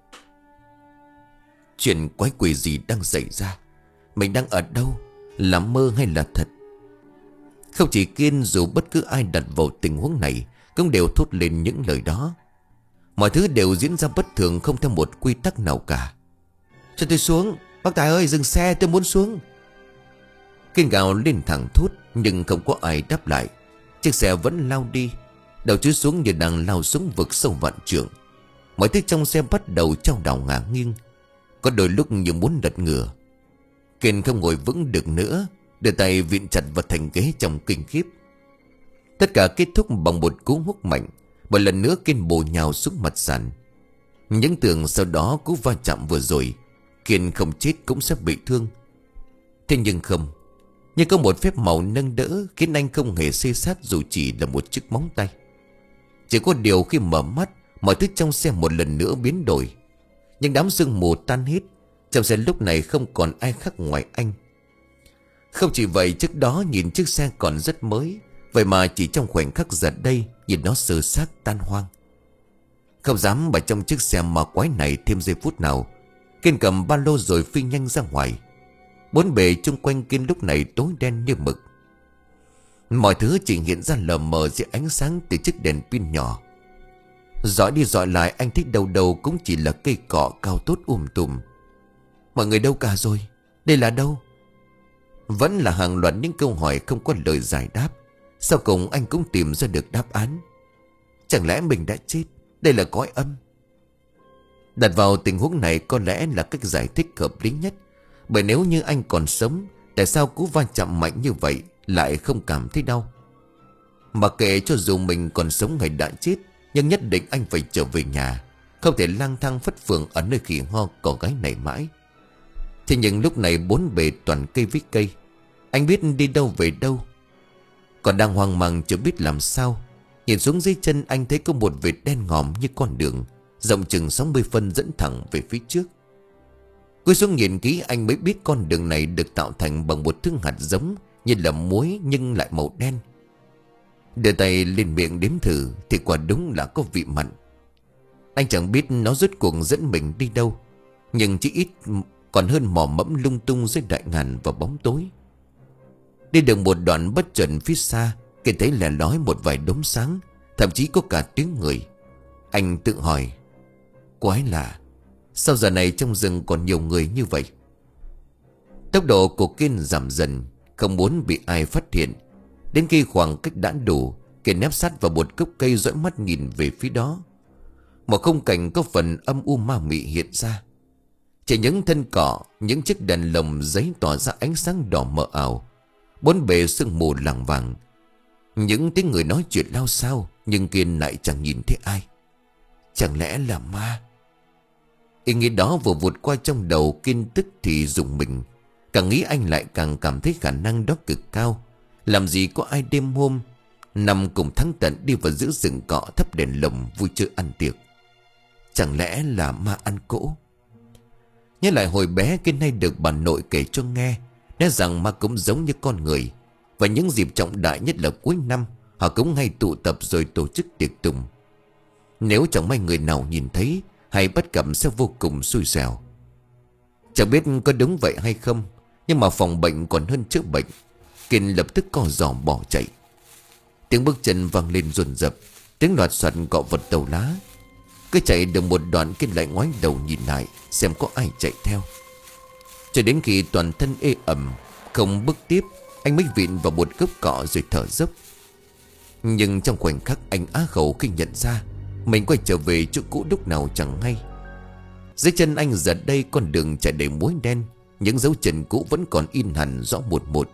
Chuyện quái quỷ gì đang xảy ra? Mình đang ở đâu? Là mơ hay là thật? Không chỉ Kiên, dù bất cứ ai đặt vào tình huống này cũng đều thốt lên những lời đó. Mọi thứ đều diễn ra bất thường, không theo một quy tắc nào cả. Cho tôi xuống, bác Tài ơi, dừng xe, tôi muốn xuống. Kiên gào lên thẳng thốt, nhưng không có ai đáp lại. Chiếc xe vẫn lao đi, đầu chúi xuống như đang lao xuống vực sâu vạn trượng. Mọi thứ trong xe bắt đầu chao đảo ngả nghiêng, có đôi lúc như muốn lật ngửa. Kiên không ngồi vững được nữa, đưa tay vịn chặt vào thành ghế trong kinh khiếp. Tất cả kết thúc bằng một cú húc mạnh. Một lần nữa Kiên bổ nhào xuống mặt sàn. Những tưởng sau đó cú va chạm vừa rồi Kiên không chết cũng sẽ bị thương. Thế nhưng không. như có một phép màu nâng đỡ khiến anh không hề xê sát dù chỉ là một chiếc móng tay. Chỉ có điều khi mở mắt, mọi thứ trong xe một lần nữa biến đổi. Nhưng đám sương mù tan hết, trong xe lúc này không còn ai khác ngoài anh. Không chỉ vậy, trước đó nhìn chiếc xe còn rất mới, vậy mà chỉ trong khoảnh khắc giật đây nhìn nó sơ xác tan hoang. Không dám ở trong chiếc xe mà quái này thêm giây phút nào, Kiên cầm ba lô rồi phi nhanh ra ngoài. Bốn bề chung quanh Kiên lúc này tối đen như mực. Mọi thứ chỉ hiện ra lờ mờ dưới ánh sáng từ chiếc đèn pin nhỏ. Dõi đi dõi lại, anh thích đâu đâu cũng chỉ là cây cọ cao tốt um tùm. Mọi người đâu cả rồi? Đây là đâu? Vẫn là hàng loạt những câu hỏi không có lời giải đáp. Sau cùng anh cũng tìm ra được đáp án. Chẳng lẽ mình đã chết? Đây là cõi âm. Đặt vào tình huống này có lẽ là cách giải thích hợp lý nhất. Bởi nếu như anh còn sống, tại sao cú va chạm mạnh như vậy lại không cảm thấy đau? Mà kệ cho dù mình còn sống hay đã chết, nhưng nhất định anh phải trở về nhà, không thể lang thang phất phường ở nơi khỉ ho cỏ gái này mãi. Thế nhưng lúc này bốn bề toàn cây với cây, anh biết đi đâu về đâu. Còn đang hoang mang chưa biết làm sao, nhìn xuống dưới chân anh thấy có một vệt đen ngòm như con đường rộng chừng sáu mươi phân dẫn thẳng về phía trước. Cúi xuống nhìn kỹ anh mới biết con đường này được tạo thành bằng một thứ hạt giống như là muối nhưng lại màu đen. Đưa tay lên miệng đếm thử thì quả đúng là có vị mặn. Anh chẳng biết nó rốt cuộc dẫn mình đi đâu, nhưng chỉ ít còn hơn mò mẫm lung tung dưới đại ngàn và bóng tối. Đi được một đoạn bất chợt phía xa, Kiên thấy lẻ lói một vài đốm sáng, thậm chí có cả tiếng người. Anh tự hỏi, quái lạ, sao giờ này trong rừng còn nhiều người như vậy? Tốc độ của Kiên giảm dần, không muốn bị ai phát hiện. Đến khi khoảng cách đã đủ, Kiên nép sát vào một gốc cây dõi mắt nhìn về phía đó. Một khung cảnh có phần âm u ma mị hiện ra. Chỉ những thân cỏ, những chiếc đèn lồng giấy tỏa ra ánh sáng đỏ mờ ảo. Bốn bề sương mù lằng vàng. Những tiếng người nói chuyện lao xao, nhưng Kiên lại chẳng nhìn thấy ai. Chẳng lẽ là ma? Ý nghĩ đó vừa vụt qua trong đầu Kiên, tức thì rùng mình. Càng nghĩ anh lại càng cảm thấy khả năng đó cực cao. Làm gì có ai đêm hôm nằm cùng Thắng Tận đi vào giữa rừng cọ thắp đèn lồng vui chơi ăn tiệc. Chẳng lẽ là ma ăn cỗ? Nhớ lại hồi bé Kiên hay được bà nội kể cho nghe, nói rằng ma cũng giống như con người. Và những dịp trọng đại nhất là cuối năm, họ cũng hay tụ tập rồi tổ chức tiệc tùng. Nếu chẳng may người nào nhìn thấy hay bắt gặp sẽ vô cùng xui xẻo. Chẳng biết có đúng vậy hay không, nhưng mà phòng bệnh còn hơn chữa bệnh. Kiên lập tức co giò bỏ chạy. Tiếng bước chân vang lên dồn dập, tiếng loạt soạt cọ vật đầu lá. Cứ chạy được một đoạn, Kiên lại ngoái đầu nhìn lại xem có ai chạy theo. Cho đến khi toàn thân ê ẩm không bước tiếp, anh mới vịn vào một gốc cọ rồi thở dốc. Nhưng trong khoảnh khắc anh á khẩu khi nhận ra mình quay trở về chỗ cũ lúc nào chẳng hay. Dưới chân anh giờ đây con đường chạy đầy muối đen, những dấu chân cũ vẫn còn in hẳn rõ một một.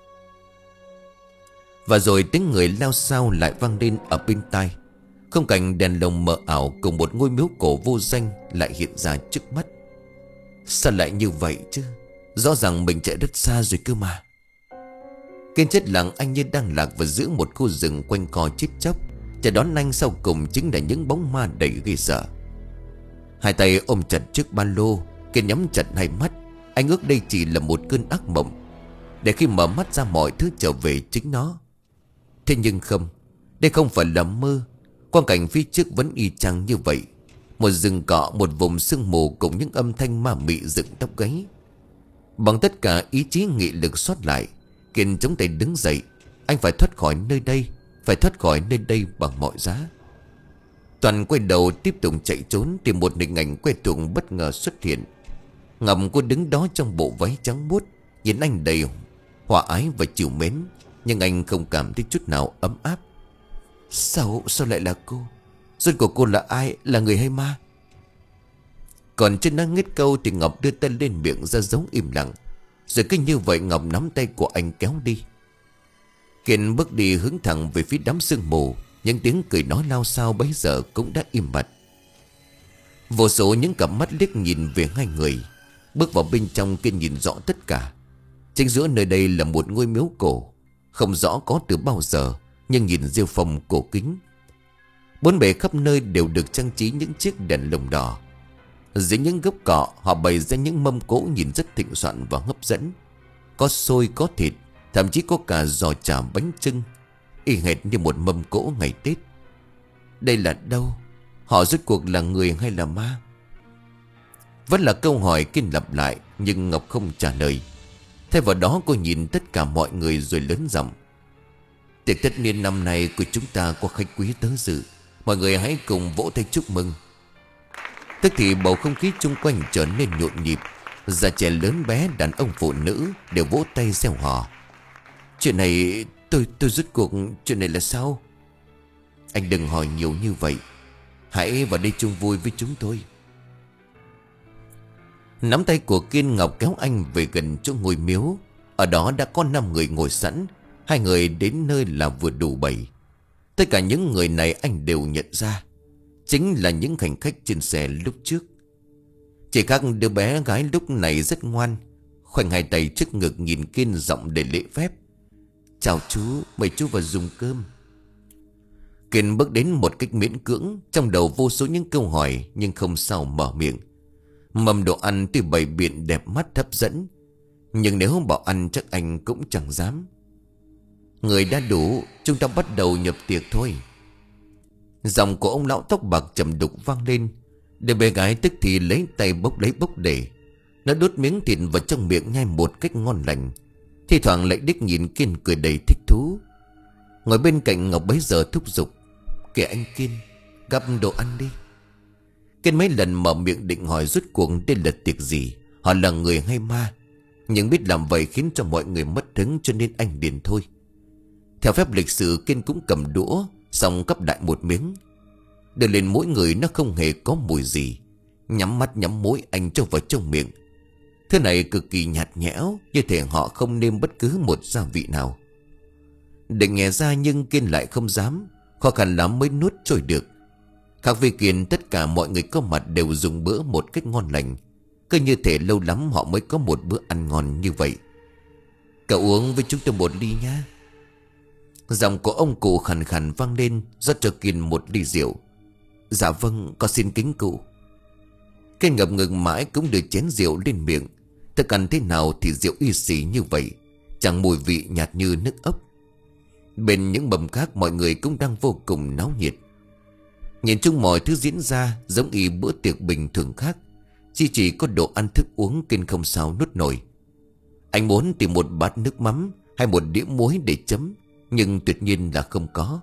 Và rồi tiếng người lao xao lại vang lên ở bên tai. Không cảnh đèn lồng mờ ảo cùng một ngôi miếu cổ vô danh lại hiện ra trước mắt. Sao lại như vậy chứ? Rõ ràng mình chạy rất xa rồi cơ mà. Kiên chết lặng, anh như đang lạc vào giữa một khu rừng quanh co chết chóc. Chờ đón anh sau cùng chính là những bóng ma đầy ghê sợ. Hai tay ôm chặt chiếc ba lô, Kiên nhắm chặt hai mắt. Anh ước đây chỉ là một cơn ác mộng, để khi mở mắt ra mọi thứ trở về chính nó. Thế nhưng không, đây không phải là mơ. Quang cảnh phía trước vẫn y chang như vậy. Một rừng cọ, một vùng sương mù cùng những âm thanh ma mị dựng tóc gáy. Bằng tất cả ý chí nghị lực sót lại, Kiên chống tay đứng dậy. Anh phải thoát khỏi nơi đây, phải thoát khỏi nơi đây bằng mọi giá. Toàn quay đầu tiếp tục chạy trốn thì một hình ảnh quen thuộc bất ngờ xuất hiện. Ngọc cô đứng đó trong bộ váy trắng muốt, nhìn anh đầy hòa ái và chiều mến. Nhưng anh không cảm thấy chút nào ấm áp. Sao, sao lại là cô? Rốt của cô là ai, là người hay ma? Còn trên đang ngết câu thì Ngọc đưa tay lên miệng ra dấu im lặng. Rồi cứ như vậy Ngọc nắm tay của anh kéo đi. Kiên bước đi hướng thẳng về phía đám sương mù. Những tiếng cười nói lao xao bấy giờ cũng đã im bặt. Vô số những cặp mắt liếc nhìn về hai người. Bước vào bên trong, Kiên nhìn rõ tất cả. Chính giữa nơi đây là một ngôi miếu cổ, không rõ có từ bao giờ, nhưng nhìn rêu phong cổ kính. Bốn bề khắp nơi đều được trang trí những chiếc đèn lồng đỏ. Dưới những gốc cọ, họ bày ra những mâm cỗ nhìn rất thịnh soạn và hấp dẫn. Có xôi, có thịt, thậm chí có cả giò chả bánh chưng, y hệt như một mâm cỗ ngày Tết. Đây là đâu? Họ rốt cuộc là người hay là ma? Vẫn là câu hỏi Kiên lặp lại, nhưng Ngọc không trả lời. Thay vào đó cô nhìn tất cả mọi người rồi lớn giọng: tiệc tất niên năm nay của chúng ta có khách quý tới dự. Mọi người hãy cùng vỗ tay chúc mừng. Tức thì bầu không khí chung quanh trở nên nhộn nhịp. Già trẻ lớn bé, đàn ông phụ nữ đều vỗ tay reo hò. Chuyện này, tôi tôi rốt cuộc chuyện này là sao? Anh đừng hỏi nhiều như vậy. Hãy vào đây chung vui với chúng tôi. Nắm tay của Kiên, Ngọc kéo anh về gần chỗ ngôi miếu. Ở đó đã có năm người ngồi sẵn. Hai người đến nơi là vừa đủ bảy. Tất cả những người này anh đều nhận ra, chính là những hành khách trên xe lúc trước. Chỉ khác đứa bé gái lúc này rất ngoan, khoanh hai tay trước ngực nhìn Kiên, giọng để lễ phép: chào chú, mời chú vào dùng cơm. Kiên bước đến một cách miễn cưỡng, trong đầu vô số những câu hỏi nhưng không sao mở miệng. Mâm đồ ăn tuy bày biện đẹp mắt hấp dẫn, nhưng nếu bảo ăn chắc anh cũng chẳng dám. Người đã đủ, chúng ta bắt đầu nhập tiệc thôi. Giọng của ông lão tóc bạc trầm đục vang lên. Đứa bé gái tức thì lấy tay bốc lấy bốc để. Nó đút miếng thịt vào trong miệng nhai một cách ngon lành, thi thoảng lại đích nhìn Kiên cười đầy thích thú. Ngồi bên cạnh Ngọc bấy giờ thúc giục: kìa anh Kiên, gắp đồ ăn đi. Kiên mấy lần mở miệng định hỏi rốt cuộc đây là tiệc gì, họ là người hay ma, nhưng biết làm vậy khiến cho mọi người mất hứng, cho nên anh liền thôi. Theo phép lịch sự, Kiên cũng cầm đũa, xong gắp đại một miếng, đưa lên mỗi người. Nó không hề có mùi gì. Nhắm mắt nhắm mũi anh cho vào trong miệng. Thứ này cực kỳ nhạt nhẽo, như thể họ không nêm bất cứ một gia vị nào. Định nghe ra nhưng Kiên lại không dám, khó khăn lắm mới nuốt trôi được. Khác với Kiên, tất cả mọi người có mặt đều dùng bữa một cách ngon lành, cứ như thể lâu lắm họ mới có một bữa ăn ngon như vậy. Cậu uống với chúng tôi một ly nhá. Giọng của ông cụ khàn khàn vang lên, rót cho Kiên một ly rượu. Dạ vâng, con xin kính cụ. Kiên ngập ngừng mãi cũng đưa chén rượu lên miệng. Thức ăn thế nào thì rượu y xì như vậy, chẳng mùi vị, nhạt như nước ốc. Bên những mâm khác mọi người cũng đang vô cùng náo nhiệt. Nhìn chung mọi thứ diễn ra giống y bữa tiệc bình thường khác, chỉ chỉ có đồ ăn thức uống Kiên không sao nuốt nổi. Anh muốn tìm một bát nước mắm hay một đĩa muối để chấm, nhưng tuyệt nhiên là không có.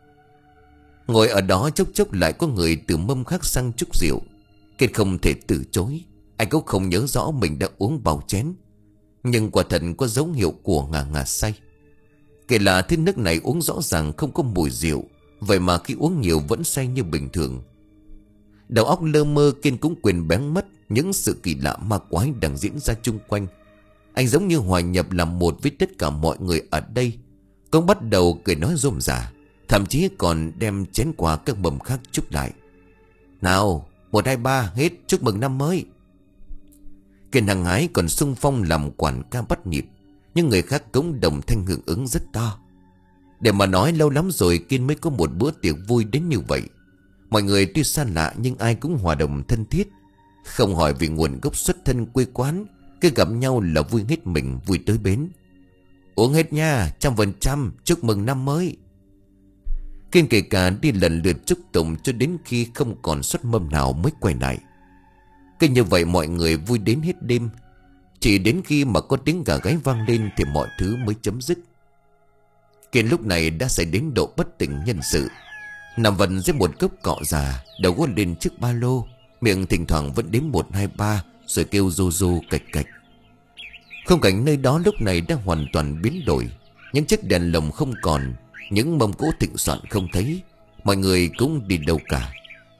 Ngồi ở đó chốc chốc lại có người từ mâm khác sang chúc rượu. Kiên không thể từ chối. Anh cũng không nhớ rõ mình đã uống bao chén, nhưng quả thật có dấu hiệu của ngà ngà say. Kể là thứ nước này uống rõ ràng không có mùi rượu, vậy mà khi uống nhiều vẫn say như bình thường. Đầu óc lơ mơ, Kiên cũng quên bén mất những sự kỳ lạ ma quái đang diễn ra chung quanh. Anh giống như hòa nhập làm một với tất cả mọi người ở đây, cũng bắt đầu cười nói rôm rả, thậm chí còn đem chén quà các mầm khác chúc lại. Nào, một hai ba hết, chúc mừng năm mới. Kiên hăng hái còn xung phong làm quản ca bắt nhịp, nhưng người khác cũng đồng thanh hưởng ứng rất to. Để mà nói lâu lắm rồi Kiên mới có một bữa tiệc vui đến như vậy. Mọi người tuy xa lạ nhưng ai cũng hòa đồng thân thiết, không hỏi vì nguồn gốc xuất thân quê quán, cứ gặp nhau là vui hết mình, vui tới bến. Uống hết nha, trăm phần trăm, chúc mừng năm mới. Kiên kể cả đi lần lượt chúc tụng cho đến khi không còn suất mâm nào mới quay lại. Cứ như vậy mọi người vui đến hết đêm. Chỉ đến khi mà có tiếng gà gáy vang lên thì mọi thứ mới chấm dứt. Kiên lúc này đã xảy đến độ bất tỉnh nhân sự, nằm vần dưới một gốc cọ già, đầu gối lên chiếc ba lô, miệng thỉnh thoảng vẫn đếm một hai ba rồi kêu rô rô cạch cạch. Khung cảnh nơi đó lúc này đã hoàn toàn biến đổi. Những chiếc đèn lồng không còn, những mâm cỗ thịnh soạn không thấy, mọi người cũng đi đâu cả.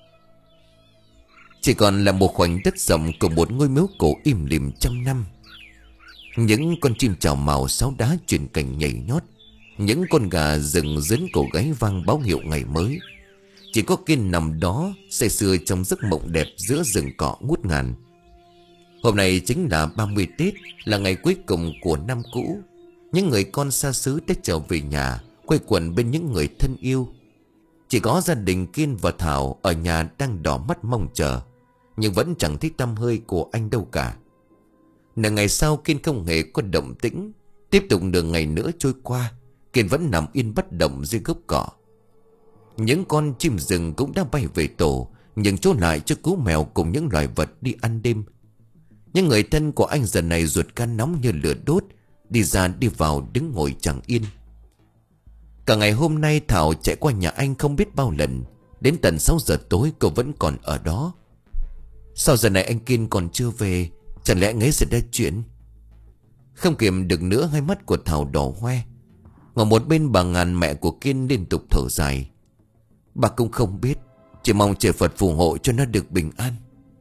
Chỉ còn là một khoảnh đất rộng của một ngôi miếu cổ im lìm trăm năm. Những con chim chào màu sáo đá chuyển cảnh nhảy nhót, những con gà rừng dấn cổ gáy vang báo hiệu ngày mới. Chỉ có Kiên nằm đó say sưa trong giấc mộng đẹp giữa rừng cỏ ngút ngàn. Hôm nay chính là ba mươi Tết, là ngày cuối cùng của năm cũ. Những người con xa xứ đã trở về nhà, quây quần bên những người thân yêu. Chỉ có gia đình Kiên và Thảo ở nhà đang đỏ mắt mong chờ, nhưng vẫn chẳng thấy tăm hơi của anh đâu cả. Nửa ngày sau Kiên không hề có động tĩnh. Tiếp tục nửa ngày nữa trôi qua, Kiên vẫn nằm yên bất động dưới gốc cỏ. Những con chim rừng cũng đã bay về tổ, nhưng trốn lại cho cú mèo cùng những loài vật đi ăn đêm. Những người thân của anh giờ này ruột gan nóng như lửa đốt, đi ra đi vào đứng ngồi chẳng yên. Cả ngày hôm nay Thảo chạy qua nhà anh không biết bao lần. Đến tận sáu giờ tối cô vẫn còn ở đó. Sao giờ này anh Kiên còn chưa về? Chẳng lẽ anh ấy xảy ra chuyện? Không kiềm được nữa, hai mắt của Thảo đỏ hoe. Ngồi một bên bà Ngàn, mẹ của Kiên, liên tục thở dài. Bà cũng không biết, chỉ mong trời Phật phù hộ cho nó được bình an.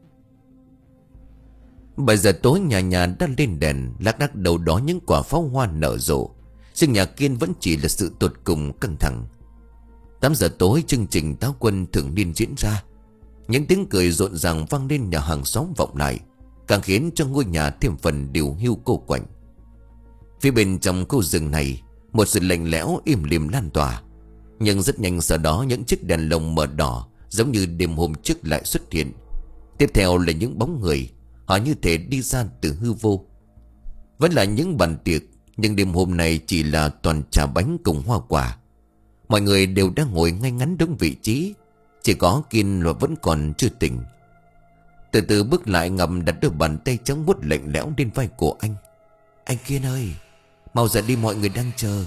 Bảy giờ tối nhà nhà đã lên đèn, lác đác đầu đó những quả pháo hoa nở rộ. Nhưng nhà Kiên vẫn chỉ là sự tột cùng căng thẳng. Tám giờ tối chương trình táo quân thường niên diễn ra. Những tiếng cười rộn ràng vang lên nhà hàng xóm vọng lại, càng khiến cho ngôi nhà thêm phần điều hưu cô quạnh. Phía bên trong khu rừng này, một sự lạnh lẽo im lìm lan tỏa. Nhưng rất nhanh sau đó những chiếc đèn lồng mờ đỏ giống như đêm hôm trước lại xuất hiện. Tiếp theo là những bóng người, họ như thể đi ra từ hư vô. Vẫn là những bàn tiệc, nhưng đêm hôm này chỉ là toàn trà bánh cùng hoa quả. Mọi người đều đang ngồi ngay ngắn đúng vị trí, chỉ có Kiên là vẫn còn chưa tỉnh. Từ từ bước lại, ngầm đặt đôi bàn tay trắng buốt lạnh lẽo lên vai của anh. Anh Kiên ơi, mau dậy đi, mọi người đang chờ.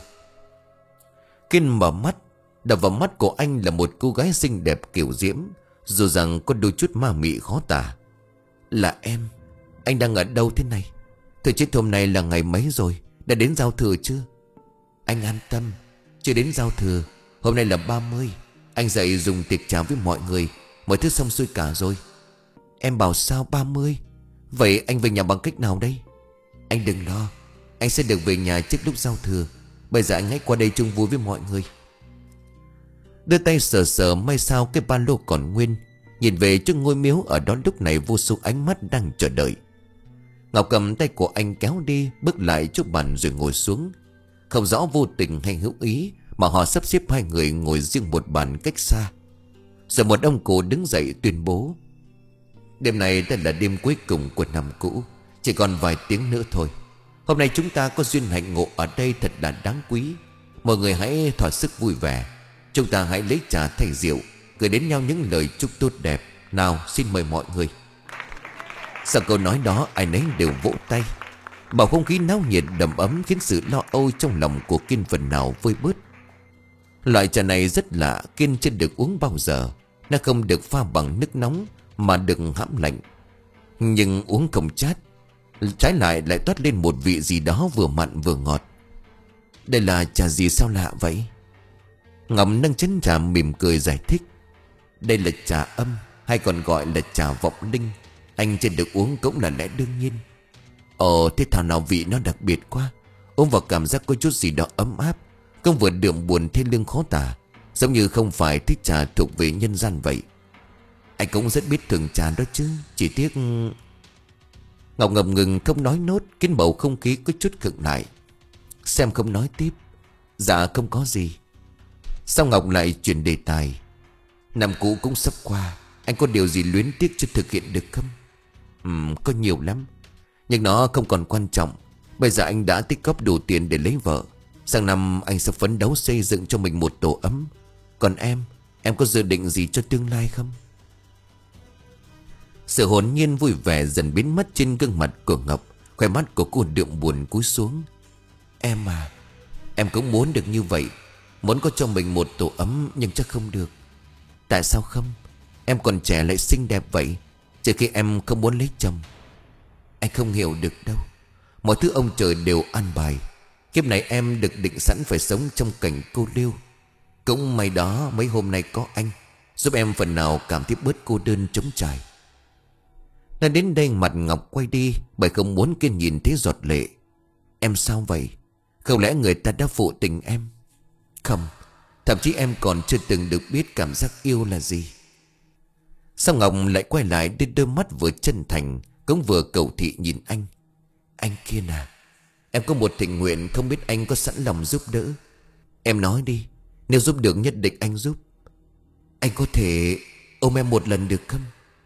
Kiên mở mắt, đập vào mắt của anh là một cô gái xinh đẹp kiểu diễm, dù rằng có đôi chút ma mị khó tả. Là em, anh đang ở đâu thế này? Thôi chết, hôm nay là ngày mấy rồi? Đã đến giao thừa chưa? Anh an tâm, chưa đến giao thừa. Hôm nay là ba mươi. Anh dậy dùng tiệc chào với mọi người, mọi thứ xong xuôi cả rồi. Em bảo sao ba mươi? Vậy anh về nhà bằng cách nào đây? Anh đừng lo, anh sẽ được về nhà trước lúc giao thừa. Bây giờ anh hãy qua đây chung vui với mọi người. Đưa tay sờ sờ, may sao cái ba lô còn nguyên. Nhìn về trước ngôi miếu ở đó lúc này vô số ánh mắt đang chờ đợi. Ngọc cầm tay của anh kéo đi, bước lại trước bàn rồi ngồi xuống. Không rõ vô tình hay hữu ý mà họ sắp xếp hai người ngồi riêng một bàn cách xa. Rồi một ông cụ đứng dậy tuyên bố: đêm này đã là đêm cuối cùng của năm cũ, chỉ còn vài tiếng nữa thôi. Hôm nay chúng ta có duyên hạnh ngộ ở đây thật là đáng quý. Mọi người hãy thỏa sức vui vẻ. Chúng ta hãy lấy trà thay rượu, gửi đến nhau những lời chúc tốt đẹp. Nào, xin mời mọi người. Sau câu nói đó, ai nấy đều vỗ tay. Bầu không khí náo nhiệt đầm ấm khiến sự lo âu trong lòng của Kiên phần nào vơi bớt. Loại trà này rất lạ, Kiên chưa được uống bao giờ. Nó không được pha bằng nước nóng mà được hãm lạnh, nhưng uống không chát, trái lại lại toát lên một vị gì đó vừa mặn vừa ngọt. Đây là trà gì sao lạ vậy? Ngọc nâng chén trà mỉm cười giải thích: đây là trà âm, hay còn gọi là trà vọng linh. Anh chưa được uống cũng là lẽ đương nhiên. Ồ, thế thảo nào vị nó đặc biệt quá. Uống vào cảm giác có chút gì đó ấm áp, không vừa đượm buồn thê lương khó tả, giống như không phải thích trà thuộc về nhân gian vậy. Anh cũng rất biết thường trà đó chứ, chỉ tiếc... Ngọc ngập ngừng không nói nốt, khiến bầu không khí có chút khựng lại. Xem không nói tiếp. Dạ không có gì. Sao Ngọc lại chuyển đề tài: năm cũ cũng sắp qua, anh có điều gì luyến tiếc chưa thực hiện được không? Ừm, có nhiều lắm, nhưng nó không còn quan trọng. Bây giờ anh đã tích góp đủ tiền để lấy vợ. Sang năm anh sẽ phấn đấu xây dựng cho mình một tổ ấm. Còn em, em có dự định gì cho tương lai không? Sự hồn nhiên vui vẻ dần biến mất trên gương mặt của Ngọc. Khóe mắt của cô đượm buồn cúi xuống. Em à, em cũng muốn được như vậy. Muốn có cho mình một tổ ấm, nhưng chắc không được. Tại sao không? Em còn trẻ lại xinh đẹp vậy. Trừ khi em không muốn lấy chồng. Anh không hiểu được đâu. Mọi thứ ông trời đều an bài. Kiếp này em được định sẵn phải sống trong cảnh cô liêu. Cũng may đó mấy hôm nay có anh, giúp em phần nào cảm thấy bớt cô đơn trống trải. Nói đến đây mặt Ngọc quay đi, bởi không muốn Kiên nhìn thấy giọt lệ. Em sao vậy? Không lẽ người ta đã phụ tình em? Không, thậm chí em còn chưa từng được biết cảm giác yêu là gì. Sao Ngọc lại quay lại, đến đôi mắt vừa chân thành cũng vừa cầu thị nhìn anh. Anh Kiên à, em có một thỉnh nguyện, không biết anh có sẵn lòng giúp đỡ. Em nói đi, nếu giúp được nhất định anh giúp. Anh có thể ôm em một lần được không?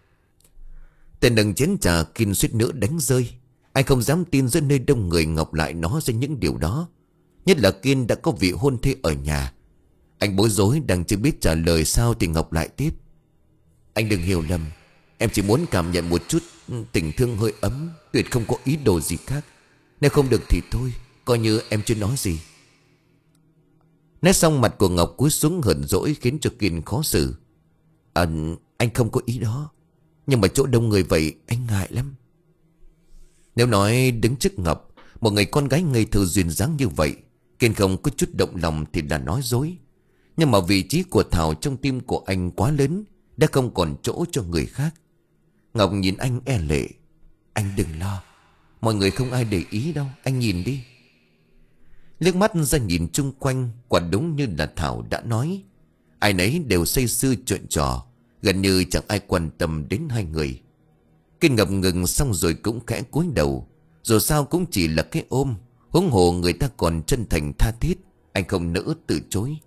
Tên đằng chén trà Kiên suýt nữa đánh rơi. Anh không dám tin giữa nơi đông người Ngọc lại nói ra những điều đó. Nhất là Kiên đã có vị hôn thê ở nhà. Anh bối rối đang chưa biết trả lời sao thì Ngọc lại tiếp. Anh đừng hiểu lầm, em chỉ muốn cảm nhận một chút tình thương hơi ấm, tuyệt không có ý đồ gì khác. Nếu không được thì thôi, coi như em chưa nói gì. Nói xong mặt của Ngọc cúi xuống hờn dỗi khiến cho Kiên khó xử. À, anh không có ý đó, nhưng mà chỗ đông người vậy anh ngại lắm. Nếu nói đứng trước Ngọc, một người con gái ngây thơ duyên dáng như vậy, Kiên không có chút động lòng thì là nói dối. Nhưng mà vị trí của Thảo trong tim của anh quá lớn, đã không còn chỗ cho người khác. Ngọc nhìn anh e lệ. Anh đừng lo, mọi người không ai để ý đâu, anh nhìn đi. Liếc mắt ra nhìn chung quanh, quả đúng như là Thảo đã nói. Ai nấy đều say sưa chuyện trò, gần như chẳng ai quan tâm đến hai người. Kiên ngập ngừng xong rồi cũng khẽ cúi đầu. Dù sao cũng chỉ là cái ôm, huống hồ người ta còn chân thành tha thiết, anh không nỡ từ chối.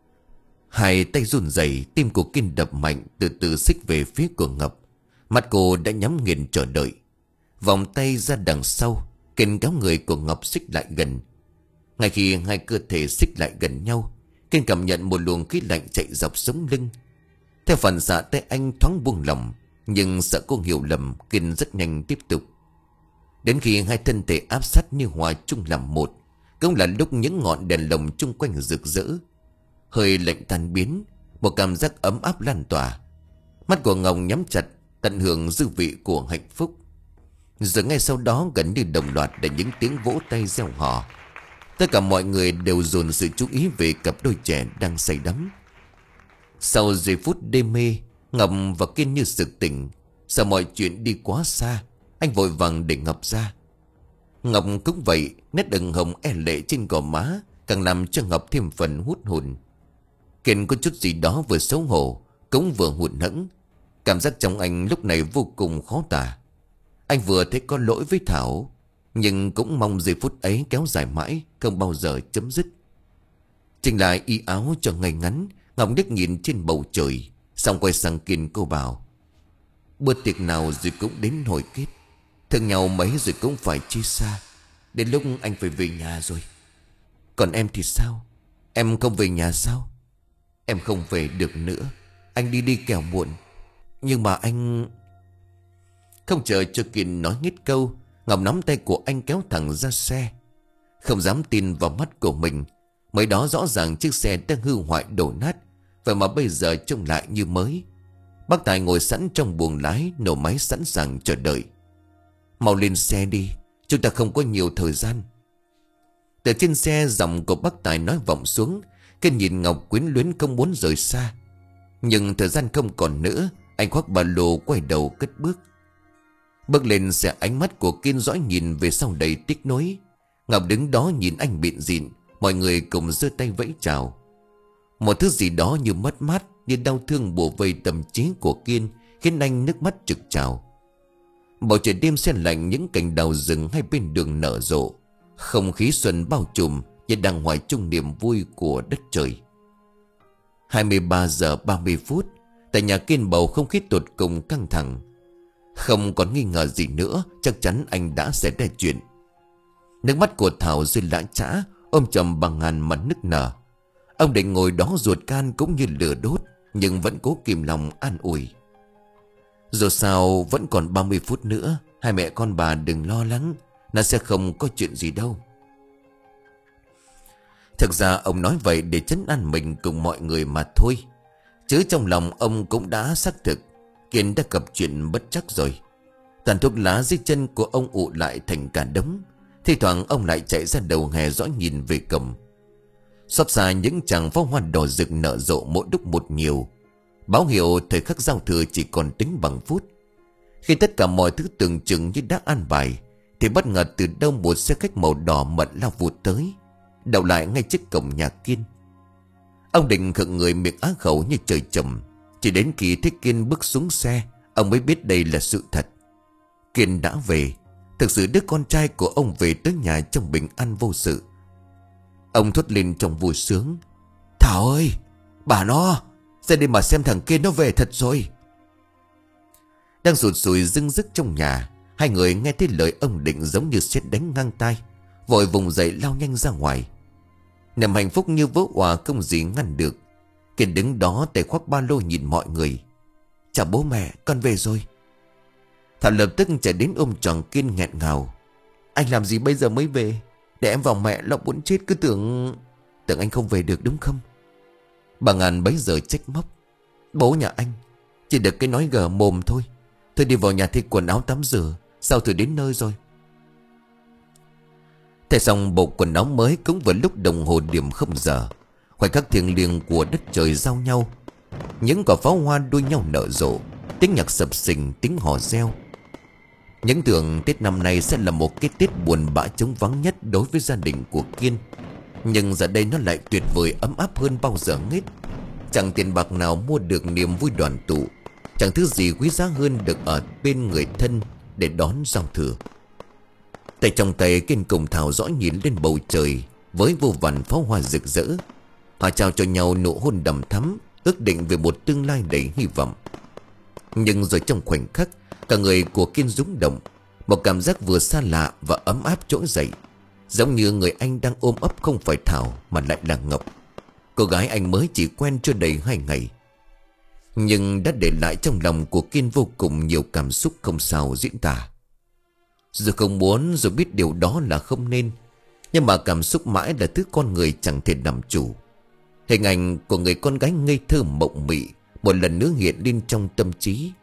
Hai tay run rẩy, tim của Kiên đập mạnh, từ từ xích về phía của Ngọc. Mắt cô đã nhắm nghiền chờ đợi. Vòng tay ra đằng sau, Kiên kéo người của Ngọc xích lại gần. Ngay khi hai cơ thể xích lại gần nhau, Kiên cảm nhận một luồng khí lạnh chạy dọc sống lưng. Theo phản xạ tay anh thoáng buông lỏng, nhưng sợ cô hiểu lầm, Kiên rất nhanh tiếp tục. Đến khi hai thân thể áp sát như hòa chung làm một, cũng là lúc những ngọn đèn lồng chung quanh rực rỡ. Hơi lạnh tan biến, một cảm giác ấm áp lan tỏa. Mắt của Ngọc nhắm chặt, tận hưởng dư vị của hạnh phúc. Rồi ngay sau đó gần như đồng loạt là những tiếng vỗ tay reo hò. Tất cả mọi người đều dồn sự chú ý về cặp đôi trẻ đang say đắm. Sau giây phút đê mê, Ngọc và Kiên như sực tỉnh. Sao mọi chuyện đi quá xa, anh vội vàng để Ngọc ra. Ngọc cũng vậy, nét ửng hồng e lệ trên gò má càng làm cho Ngọc thêm phần hút hồn. Kiên có chút gì đó vừa xấu hổ, cũng vừa hụt hẫng. Cảm giác trong anh lúc này vô cùng khó tả. Anh vừa thấy có lỗi với Thảo, nhưng cũng mong giây phút ấy kéo dài mãi, không bao giờ chấm dứt. Chỉnh lại y áo cho ngay ngắn, Ngọc liếc nhìn trên bầu trời, xong quay sang Kiên cô bảo. Bữa tiệc nào rồi cũng đến hồi kết, thương nhau mấy rồi cũng phải chia xa. Đến lúc anh phải về nhà rồi. Còn em thì sao? Em không về nhà sao? Em không về được nữa, anh đi đi kẻo muộn. Nhưng mà anh... Không chờ cho Kiên nói hết câu, Ngọc nắm tay của anh kéo thẳng ra xe. Không dám tin vào mắt của mình. Mới đó rõ ràng chiếc xe đang hư hoại đổ nát, vậy mà bây giờ trông lại như mới. Bác Tài ngồi sẵn trong buồng lái, nổ máy sẵn sàng chờ đợi. Mau lên xe đi, chúng ta không có nhiều thời gian. Từ trên xe giọng của bác Tài nói vọng xuống. Kiên nhìn Ngọc quyến luyến không muốn rời xa. Nhưng thời gian không còn nữa, anh khoác ba lô quay đầu cất bước. Bước lên xe, ánh mắt của Kiên dõi nhìn về sau đầy tiếc nuối. Ngọc đứng đó nhìn anh bịn dịn. Mọi người cùng giơ tay vẫy chào. Một thứ gì đó như mất mát, như đau thương bủa vây tâm trí của Kiên, khiến anh nước mắt trực trào. Bầu trời đêm se lạnh, những cành đào rừng hai bên đường nở rộ. Không khí xuân bao trùm, như đang hoài chung niềm vui của đất trời. Hai mươi ba giờ ba mươi phút, tại nhà Kiên bầu không khí tột cùng căng thẳng. Không còn nghi ngờ gì nữa, chắc chắn anh đã xảy ra chuyện. Nước mắt của Thảo rơi lã chã, ôm chầm bằng ngàn mặt nức nở. Ông định ngồi đó ruột can cũng như lửa đốt, nhưng vẫn cố kìm lòng an ủi. Dù sao vẫn còn ba mươi phút nữa, hai mẹ con bà đừng lo lắng, nó sẽ không có chuyện gì đâu. Thực ra ông nói vậy để trấn an mình cùng mọi người mà thôi, chứ trong lòng ông cũng đã xác thực Kiên đã gặp chuyện bất trắc rồi. Tàn thuốc lá dưới chân của ông ụ lại thành cả đống. Thi thoảng ông lại chạy ra đầu hè dõi nhìn về cổng. Xót xa những chàng pháo hoa đỏ rực nở rộ mỗi lúc một nhiều, báo hiệu thời khắc giao thừa chỉ còn tính bằng phút. Khi tất cả mọi thứ tưởng chừng như đã an bài, thì bất ngờ từ đâu một xe khách màu đỏ mận lao vụt tới, đậu lại ngay trước cổng nhà Kiên. Ông Định khựng người, miệng á khẩu như trời trầm. Chỉ đến khi thấy Kiên bước xuống xe, ông mới biết đây là sự thật. Kiên đã về. Thực sự đứa con trai của ông về tới nhà trong bình an vô sự. Ông thốt lên trong vui sướng: Thảo ơi, bà nó, ra đây mà xem thằng Kiên nó về thật rồi. Đang sụt sùi dưng dứt trong nhà, hai người nghe thấy lời ông Định giống như sét đánh ngang tai, vội vùng dậy lao nhanh ra ngoài. Niềm hạnh phúc như vỡ òa không gì ngăn được. Kiên đứng đó tay khoác ba lô nhìn mọi người: Chào bố mẹ, con về rồi. Thảo lập tức chạy đến ôm tròn Kiên nghẹn ngào: Anh làm gì bây giờ mới về? Để em vào mẹ lo muốn chết, cứ tưởng Tưởng anh không về được đúng không? Bà Ngàn bấy giờ trách móc: Bố nhà anh chỉ được cái nói gờ mồm thôi. Thôi đi vào nhà thay quần áo tắm rửa, sao thử đến nơi rồi. Thay xong bộ quần áo mới cũng vừa lúc đồng hồ điểm không giờ. Khoảnh khắc thiêng liêng của đất trời giao nhau, những quả pháo hoa đua nhau nở rộ, tiếng nhạc sập sình, tiếng hò reo. Những tưởng Tết năm nay sẽ là một cái Tết buồn bã trống vắng nhất đối với gia đình của Kiên, nhưng giờ đây nó lại tuyệt vời ấm áp hơn bao giờ hết. Chẳng tiền bạc nào mua được niềm vui đoàn tụ, chẳng thứ gì quý giá hơn được ở bên người thân để đón giao thừa. Tay trong tay Kiên cùng Thảo dõi nhìn lên bầu trời với vô vàn pháo hoa rực rỡ. Họ trao cho nhau nụ hôn đầm thắm, ước định về một tương lai đầy hy vọng. Nhưng rồi trong khoảnh khắc, cả người của Kiên rung động. Một cảm giác vừa xa lạ và ấm áp trỗi dậy, giống như người anh đang ôm ấp không phải Thảo mà lại là Ngọc, cô gái anh mới chỉ quen chưa đầy hai ngày, nhưng đã để lại trong lòng của Kiên vô cùng nhiều cảm xúc không sao diễn tả. Dù không muốn, dù biết điều đó là không nên, nhưng mà cảm xúc mãi là thứ con người chẳng thể làm chủ. Hình ảnh của người con gái ngây thơ mộng mị một lần nữa hiện lên trong tâm trí.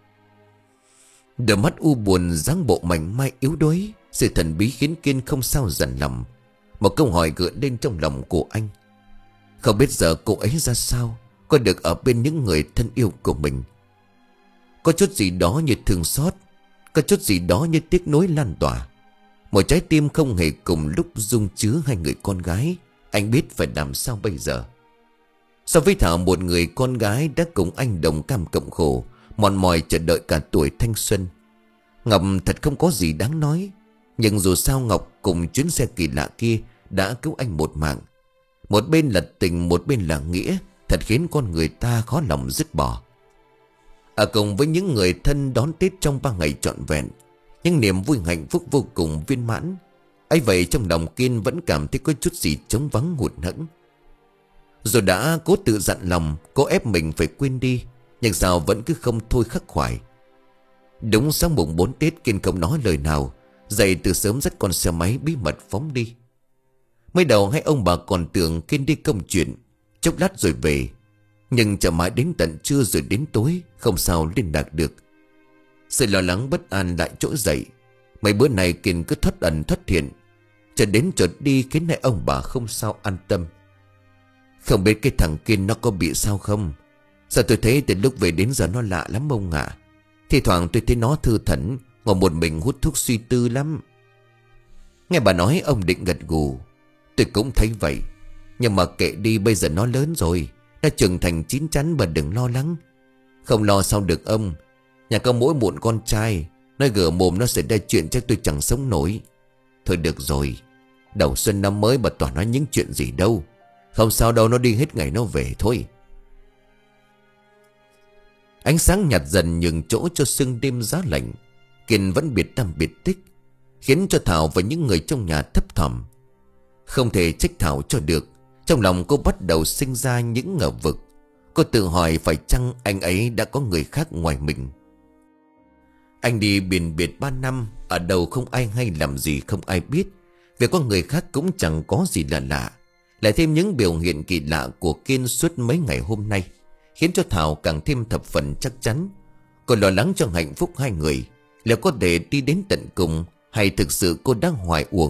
Đôi mắt u buồn, dáng bộ mảnh mai yếu đuối, sự thần bí khiến Kiên không sao dằn lòng. Một câu hỏi gợi lên trong lòng của anh: không biết giờ cô ấy ra sao, có được ở bên những người thân yêu của mình. Có chút gì đó như thương xót, có chút gì đó như tiếc nuối lan tỏa. Một trái tim không hề cùng lúc dung chứa hai người con gái. Anh biết phải làm sao bây giờ. So với Thảo, một người con gái đã cùng anh đồng cam cộng khổ, mòn mỏi chờ đợi cả tuổi thanh xuân, Ngọc thật không có gì đáng nói. Nhưng dù sao Ngọc cùng chuyến xe kỳ lạ kia đã cứu anh một mạng. Một bên là tình, một bên là nghĩa, thật khiến con người ta khó lòng dứt bỏ. Ở cùng với những người thân đón Tết trong ba ngày trọn vẹn, những niềm vui hạnh phúc vô cùng viên mãn. ấy vậy trong lòng Kiên vẫn cảm thấy có chút gì trống vắng hụt hẫng. Rồi đã cố tự dặn lòng, cố ép mình phải quên đi, nhưng sao vẫn cứ không thôi khắc khoải. Đúng sáng mùng bốn Tết, Kiên không nói lời nào, dậy từ sớm dắt con xe máy bí mật phóng đi. Mới đầu hai ông bà còn tưởng Kiên đi công chuyện, chốc lát rồi về, nhưng chờ mãi đến tận trưa rồi đến tối không sao liên lạc được. Sự lo lắng bất an lại trỗi dậy. Mấy bữa này Kiên cứ thoát ẩn thoát hiện, chờ đến chợt đi khiến hai ông bà không sao an tâm. Không biết cái thằng Kiên nó có bị sao không? Sao tôi thấy từ lúc về đến giờ nó lạ lắm ông ạ. Thì thoảng tôi thấy nó thư thẫn, ngồi một mình hút thuốc suy tư lắm. Nghe bà nói, ông Định gật gù. Tôi cũng thấy vậy, nhưng mà kệ đi, bây giờ nó lớn rồi, đã trưởng thành chín chắn, bà đừng lo lắng. Không lo sao được ông. Nhà có mỗi một con trai, nó gở mồm nó sẽ ra chuyện chắc tôi chẳng sống nổi. Thôi được rồi, đầu xuân năm mới bà toàn nói những chuyện gì đâu. Không sao đâu, nó đi hết ngày nó về thôi. Ánh sáng nhạt dần nhường chỗ cho sương đêm giá lạnh. Kiên vẫn biệt tâm biệt tích, khiến cho Thảo và những người trong nhà thấp thỏm. Không thể trách Thảo cho được. Trong lòng cô bắt đầu sinh ra những ngờ vực. Cô tự hỏi phải chăng anh ấy đã có người khác ngoài mình. Anh đi biển biệt ba năm, ở đâu không ai hay làm gì không ai biết. Việc có người khác cũng chẳng có gì là lạ. Lại thêm những biểu hiện kỳ lạ của Kiên suốt mấy ngày hôm nay, khiến cho Thảo càng thêm thập phần chắc chắn. Cô lo lắng cho hạnh phúc hai người, liệu có thể đi đến tận cùng, hay thực sự cô đang hoài uổng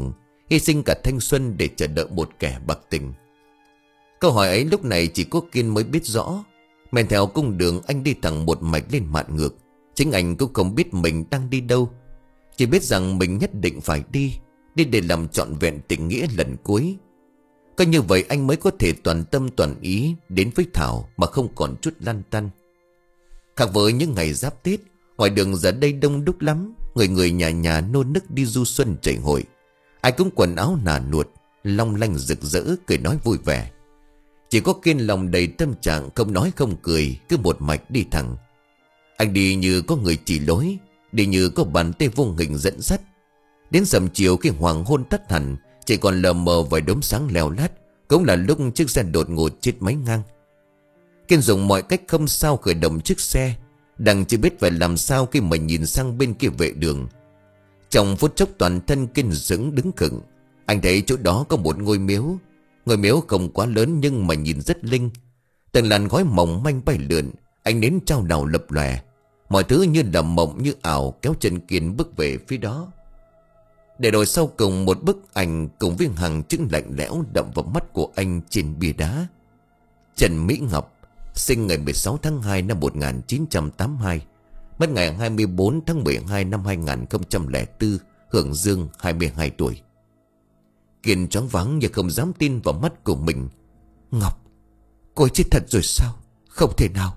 hy sinh cả thanh xuân để chờ đợi một kẻ bạc tình. Câu hỏi ấy lúc này chỉ có Kiên mới biết rõ. Men theo cung đường anh đi thẳng một mạch lên mạn ngược. Chính anh cũng không biết mình đang đi đâu, chỉ biết rằng mình nhất định phải đi. Đi để làm trọn vẹn tình nghĩa lần cuối. Có như vậy anh mới có thể toàn tâm toàn ý đến với Thảo mà không còn chút lăn tăn. Khác với những ngày giáp Tết, ngoài đường giờ đây đông đúc lắm. Người người nhà nhà nô nức đi du xuân chảy hội. Ai cũng quần áo nà nuột, long lanh rực rỡ, cười nói vui vẻ. Chỉ có Kiên lòng đầy tâm trạng, không nói không cười, cứ một mạch đi thẳng. Anh đi như có người chỉ lối, đi như có bàn tay vô hình dẫn dắt. Đến sầm chiều khi hoàng hôn tắt hẳn, chỉ còn lờ mờ vài đốm sáng leo lát, cũng là lúc chiếc xe đột ngột chết máy ngang. Kiên dùng mọi cách không sao khởi động chiếc xe, đang chưa biết phải làm sao khi mình nhìn sang bên kia vệ đường. Trong phút chốc toàn thân Kiên sững đứng khựng. Anh thấy chỗ đó có một ngôi miếu. Ngôi miếu không quá lớn nhưng mà nhìn rất linh. Từng làn khói mỏng manh bay lượn, ánh nến trao đảo lập lòe. Mọi thứ như là mộng như ảo, kéo chân Kiên bước về phía đó. Để rồi sau cùng một bức ảnh cùng với hàng chữ lạnh lẽo đậm vào mắt của anh trên bia đá. Trần Mỹ Ngọc, sinh ngày mười sáu tháng hai năm một nghìn chín trăm tám mươi hai, mất ngày hai mươi bốn tháng mười hai năm hai nghìn không trăm lẻ bốn, hưởng dương hai mươi hai tuổi. Kiên choáng váng như không dám tin vào mắt của mình. Ngọc, cô ấy chết thật rồi sao? Không thể nào.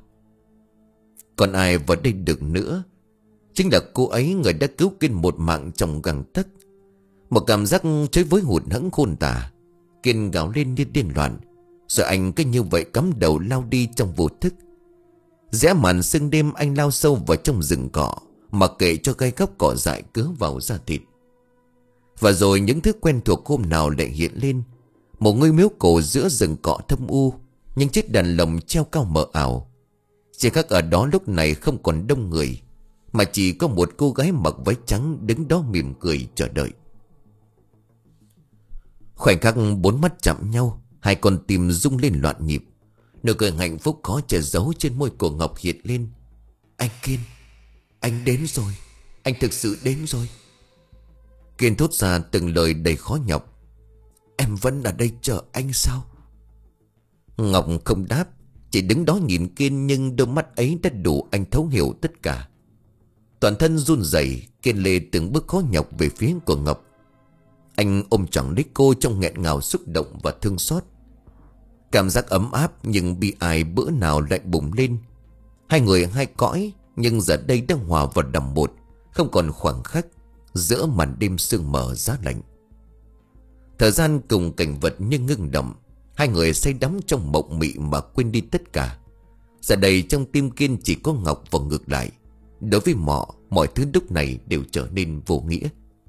Còn ai vào đây được nữa? Chính là cô ấy, người đã cứu Kiên một mạng trong gang tấc. Một cảm giác chơi với hụt hẫng khôn tả. Kiên gào lên như điên loạn. Rồi anh cứ như vậy cắm đầu lao đi trong vô thức. Rẽ màn sương đêm anh lao sâu vào trong rừng cỏ, mặc kệ cho gai góc cỏ dại cứa vào da thịt. Và rồi những thứ quen thuộc hôm nào lại hiện lên. Một ngôi miếu cổ giữa rừng cỏ thâm u, những chiếc đèn lồng treo cao mờ ảo. Chỉ khác ở đó lúc này không còn đông người, mà chỉ có một cô gái mặc váy trắng đứng đó mỉm cười chờ đợi. Khoảnh khắc bốn mắt chạm nhau, hai con tim rung lên loạn nhịp. Nụ cười hạnh phúc khó che giấu trên môi của Ngọc hiện lên. Anh Kiên, anh đến rồi, anh thực sự đến rồi. Kiên thốt ra từng lời đầy khó nhọc. Em vẫn ở đây chờ anh sao? Ngọc không đáp, chỉ đứng đó nhìn Kiên, nhưng đôi mắt ấy đã đủ anh thấu hiểu tất cả. Toàn thân run rẩy, Kiên lê từng bước khó nhọc về phía của Ngọc. Anh ôm trọn lấy cô trong nghẹn ngào xúc động và thương xót. Cảm giác ấm áp nhưng bi ai bữa nào lại bùng lên. Hai người hai cõi, nhưng giờ đây đang hòa vào đầm một, không còn khoảng khắc giữa màn đêm sương mờ giá lạnh. Thời gian cùng cảnh vật như ngưng động. Hai người say đắm trong mộng mị mà quên đi tất cả. Giờ đây trong tim Kiên chỉ có Ngọc và ngược lại. Đối với Mọ, mọi thứ lúc này đều trở nên vô nghĩa.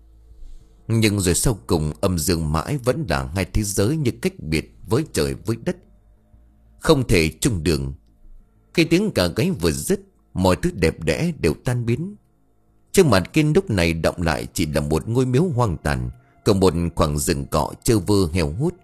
Nhưng rồi sau cùng âm dương mãi vẫn là hai thế giới như cách biệt với trời với đất, không thể chung đường. Khi tiếng cà gáy vừa dứt, mọi thứ đẹp đẽ đều tan biến. Trước mặt Kiên lúc này đọng lại chỉ là một ngôi miếu hoang tàn, cùng một khoảng rừng cỏ trơ vơ heo hút.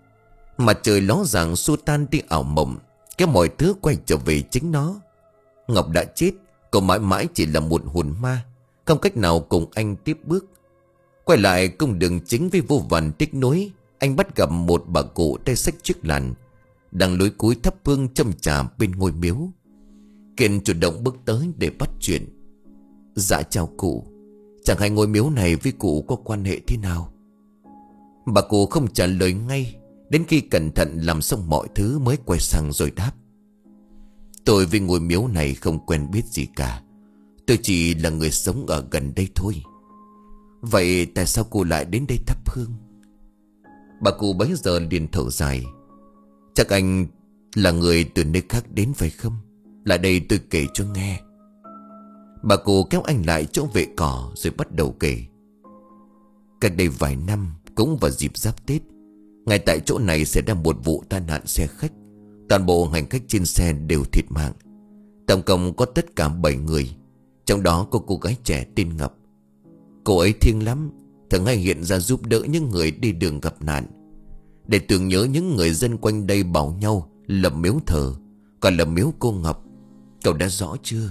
Mặt trời ló dạng xua tan đi ảo mộng, kéo mọi thứ quay trở về chính nó. Ngọc đã chết, cô mãi mãi chỉ là một hồn ma, không cách nào cùng anh tiếp bước. Quay lại cung đường chính với vô vàn tích nối, anh bắt gặp một bà cụ tay xách chiếc làn, đang lối cúi thắp hương châm trà bên ngôi miếu. Kiên chủ động bước tới để bắt chuyện. Dạ chào cụ, chẳng hay ngôi miếu này với cụ có quan hệ thế nào? Bà cụ không trả lời ngay, đến khi cẩn thận làm xong mọi thứ mới quay sang rồi đáp. Tôi với ngôi miếu này không quen biết gì cả, tôi chỉ là người sống ở gần đây thôi. Vậy tại sao cô lại đến đây thắp hương? Bà cụ bấy giờ liền thở dài. Chắc anh là người từ nơi khác đến phải không? Lại đây tôi kể cho nghe. Bà cụ kéo anh lại chỗ vệ cỏ rồi bắt đầu kể. Cách đây vài năm, cũng vào dịp giáp Tết, ngay tại chỗ này xảy ra một vụ tai nạn xe khách. Toàn bộ hành khách trên xe đều thiệt mạng. Tổng cộng có tất cả bảy người, trong đó có cô gái trẻ tên Ngọc. Cô ấy thiêng lắm, thường hay hiện ra giúp đỡ những người đi đường gặp nạn. Để tưởng nhớ những người dân quanh đây bảo nhau lập miếu thờ, còn là miếu cô Ngọc. Cậu đã rõ chưa?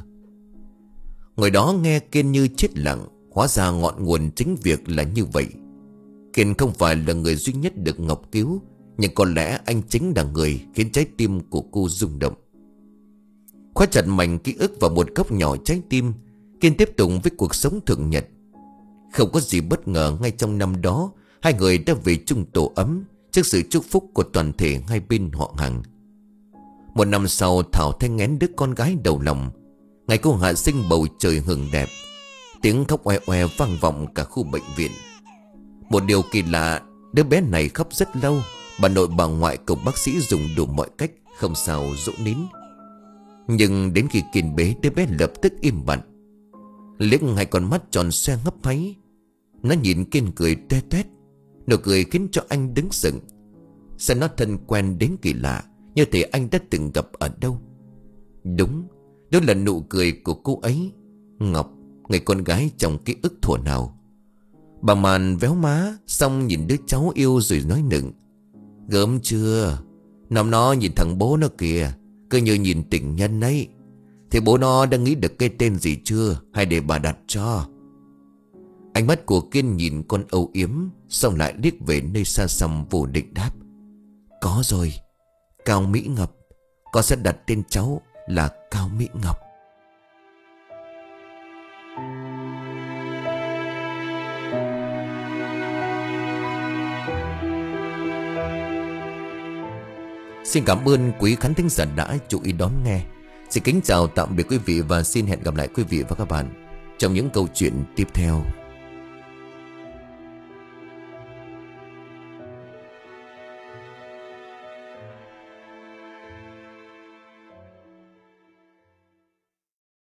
Người đó nghe Kiên như chết lặng. Hóa ra ngọn nguồn chính việc là như vậy. Kiên không phải là người duy nhất được Ngọc cứu, nhưng có lẽ anh chính là người khiến trái tim của cô rung động. Khóa chặt mảnh ký ức vào một góc nhỏ trái tim, Kiên tiếp tục với cuộc sống thường nhật. Không có gì bất ngờ, ngay trong năm đó hai người đã về chung tổ ấm trước sự chúc phúc của toàn thể hai bên họ hàng. Một năm sau, Thảo thanh nghén đứa con gái đầu lòng. Ngày cô hạ sinh, bầu trời hừng đẹp, tiếng khóc oe oe vang vọng cả khu bệnh viện. Một điều kỳ lạ, đứa bé này khóc rất lâu. Bà nội bà ngoại cùng bác sĩ dùng đủ mọi cách, không sao dỗ nín. Nhưng đến khi Kiên bế, đứa bé lập tức im bặt, liếc hai con mắt tròn xoe ngấp háy. Nó nhìn Kiên cười toe toét, nụ cười khiến cho anh đứng sững. Sao nó thân quen đến kỳ lạ, như thể anh đã từng gặp ở đâu. Đúng, đó là nụ cười của cô ấy, Ngọc, người con gái trong ký ức thuở nào. Bà Màn véo má xong nhìn đứa cháu yêu rồi nói nựng: Gớm chưa? Năm nó nhìn thằng bố nó kìa, cứ như nhìn tình nhân ấy. Thì bố nó đã nghĩ được cái tên gì chưa, hay để bà đặt cho? Ánh mắt của Kiên nhìn con âu yếm, xong lại liếc về nơi xa xăm vô định đáp: Có rồi, Cao Mỹ Ngọc. Con sẽ đặt tên cháu là Cao Mỹ Ngọc. Xin cảm ơn quý khán thính giả đã chú ý đón nghe. Xin kính chào tạm biệt quý vị và xin hẹn gặp lại quý vị và các bạn trong những câu chuyện tiếp theo.